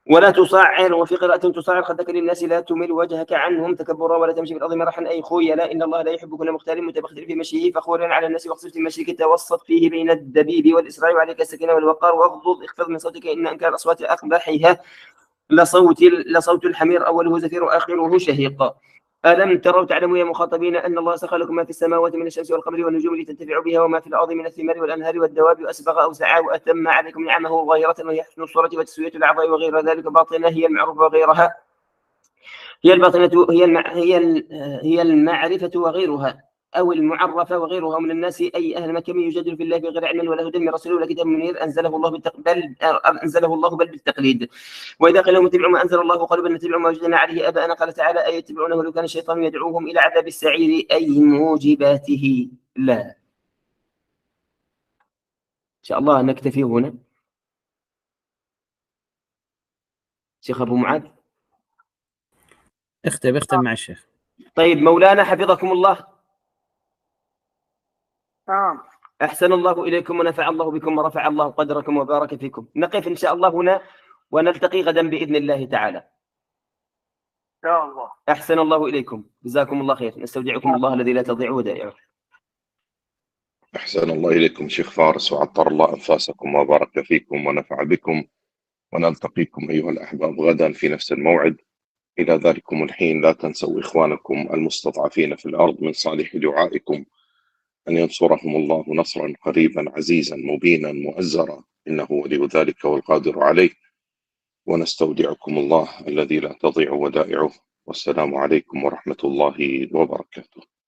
ولا تصعر، وفي قراءة تصعر خدك للناس لا تمل وجهك عنهم تكبرا ولا تمشي في الأرض مرحا أي خيلا إن الله لا يحب كل مختال متبختر في مشيه فخورا على الناس واقصد في مشيك توسط فيه بين الدبيب والإسراء وعليك السكينة والوقار واغضض اخفض من صوتك إن أنكر الأصوات أقبحها لصوت لصوت الحمير أوله زفير وآخره شهيق. ألم تروا تعلموا يا مخاطبين أن الله سخر لكم ما في السماوات من الشمس والقمر والنجوم لتنتفعوا بها وما في الأرض من الثمار والأنهار والدواب وأسبغ أوسعا وأتم عليكم نعمه ظاهرة وهي حسن الصورة وتسوية الأعضاء وغير ذلك باطنة هي المعروف وغيرها هي الباطنة هي المع... هي هي المعرفة وغيرها أو المعرفة وغيرها من الناس أي أهل مكة من يجادل في الله بغير علم ولا هدى من رسول ولا كتاب منير أنزله الله بالتق... بل أنزله الله بل بالتقليد. وإذا قيل لهم اتبعوا ما أنزل الله قالوا بل نتبع ما وجدنا عليه آباءنا قال تعالى أي يتبعونه ولو كان الشيطان يدعوهم إلى عذاب السعير أي موجباته. لا إن شاء الله نكتفي هنا. شيخ أبو معاذ اختم اختم مع الشيخ. طيب مولانا حفظكم الله. نعم. أحسن الله إليكم ونفع الله بكم ورفع الله قدركم وبارك فيكم. نقف إن شاء الله هنا ونلتقي غدا بإذن الله تعالى. إن شاء الله. أحسن الله إليكم جزاكم الله خير. نستودعكم الله الذي لا تضيع ودائعه. أحسن الله إليكم شيخ فارس وعطر الله أنفاسكم وبارك فيكم ونفع بكم، ونلتقيكم أيها الأحباب غدا في نفس الموعد. إلى ذلكم الحين لا تنسوا إخوانكم المستضعفين في الأرض من صالح دعائكم أن ينصرهم الله نصرا قريبا عزيزا مبينا مؤزرا إنه ولي ذلك والقادر عليه. ونستودعكم الله الذي لا تضيع ودائعه، والسلام عليكم ورحمة الله وبركاته.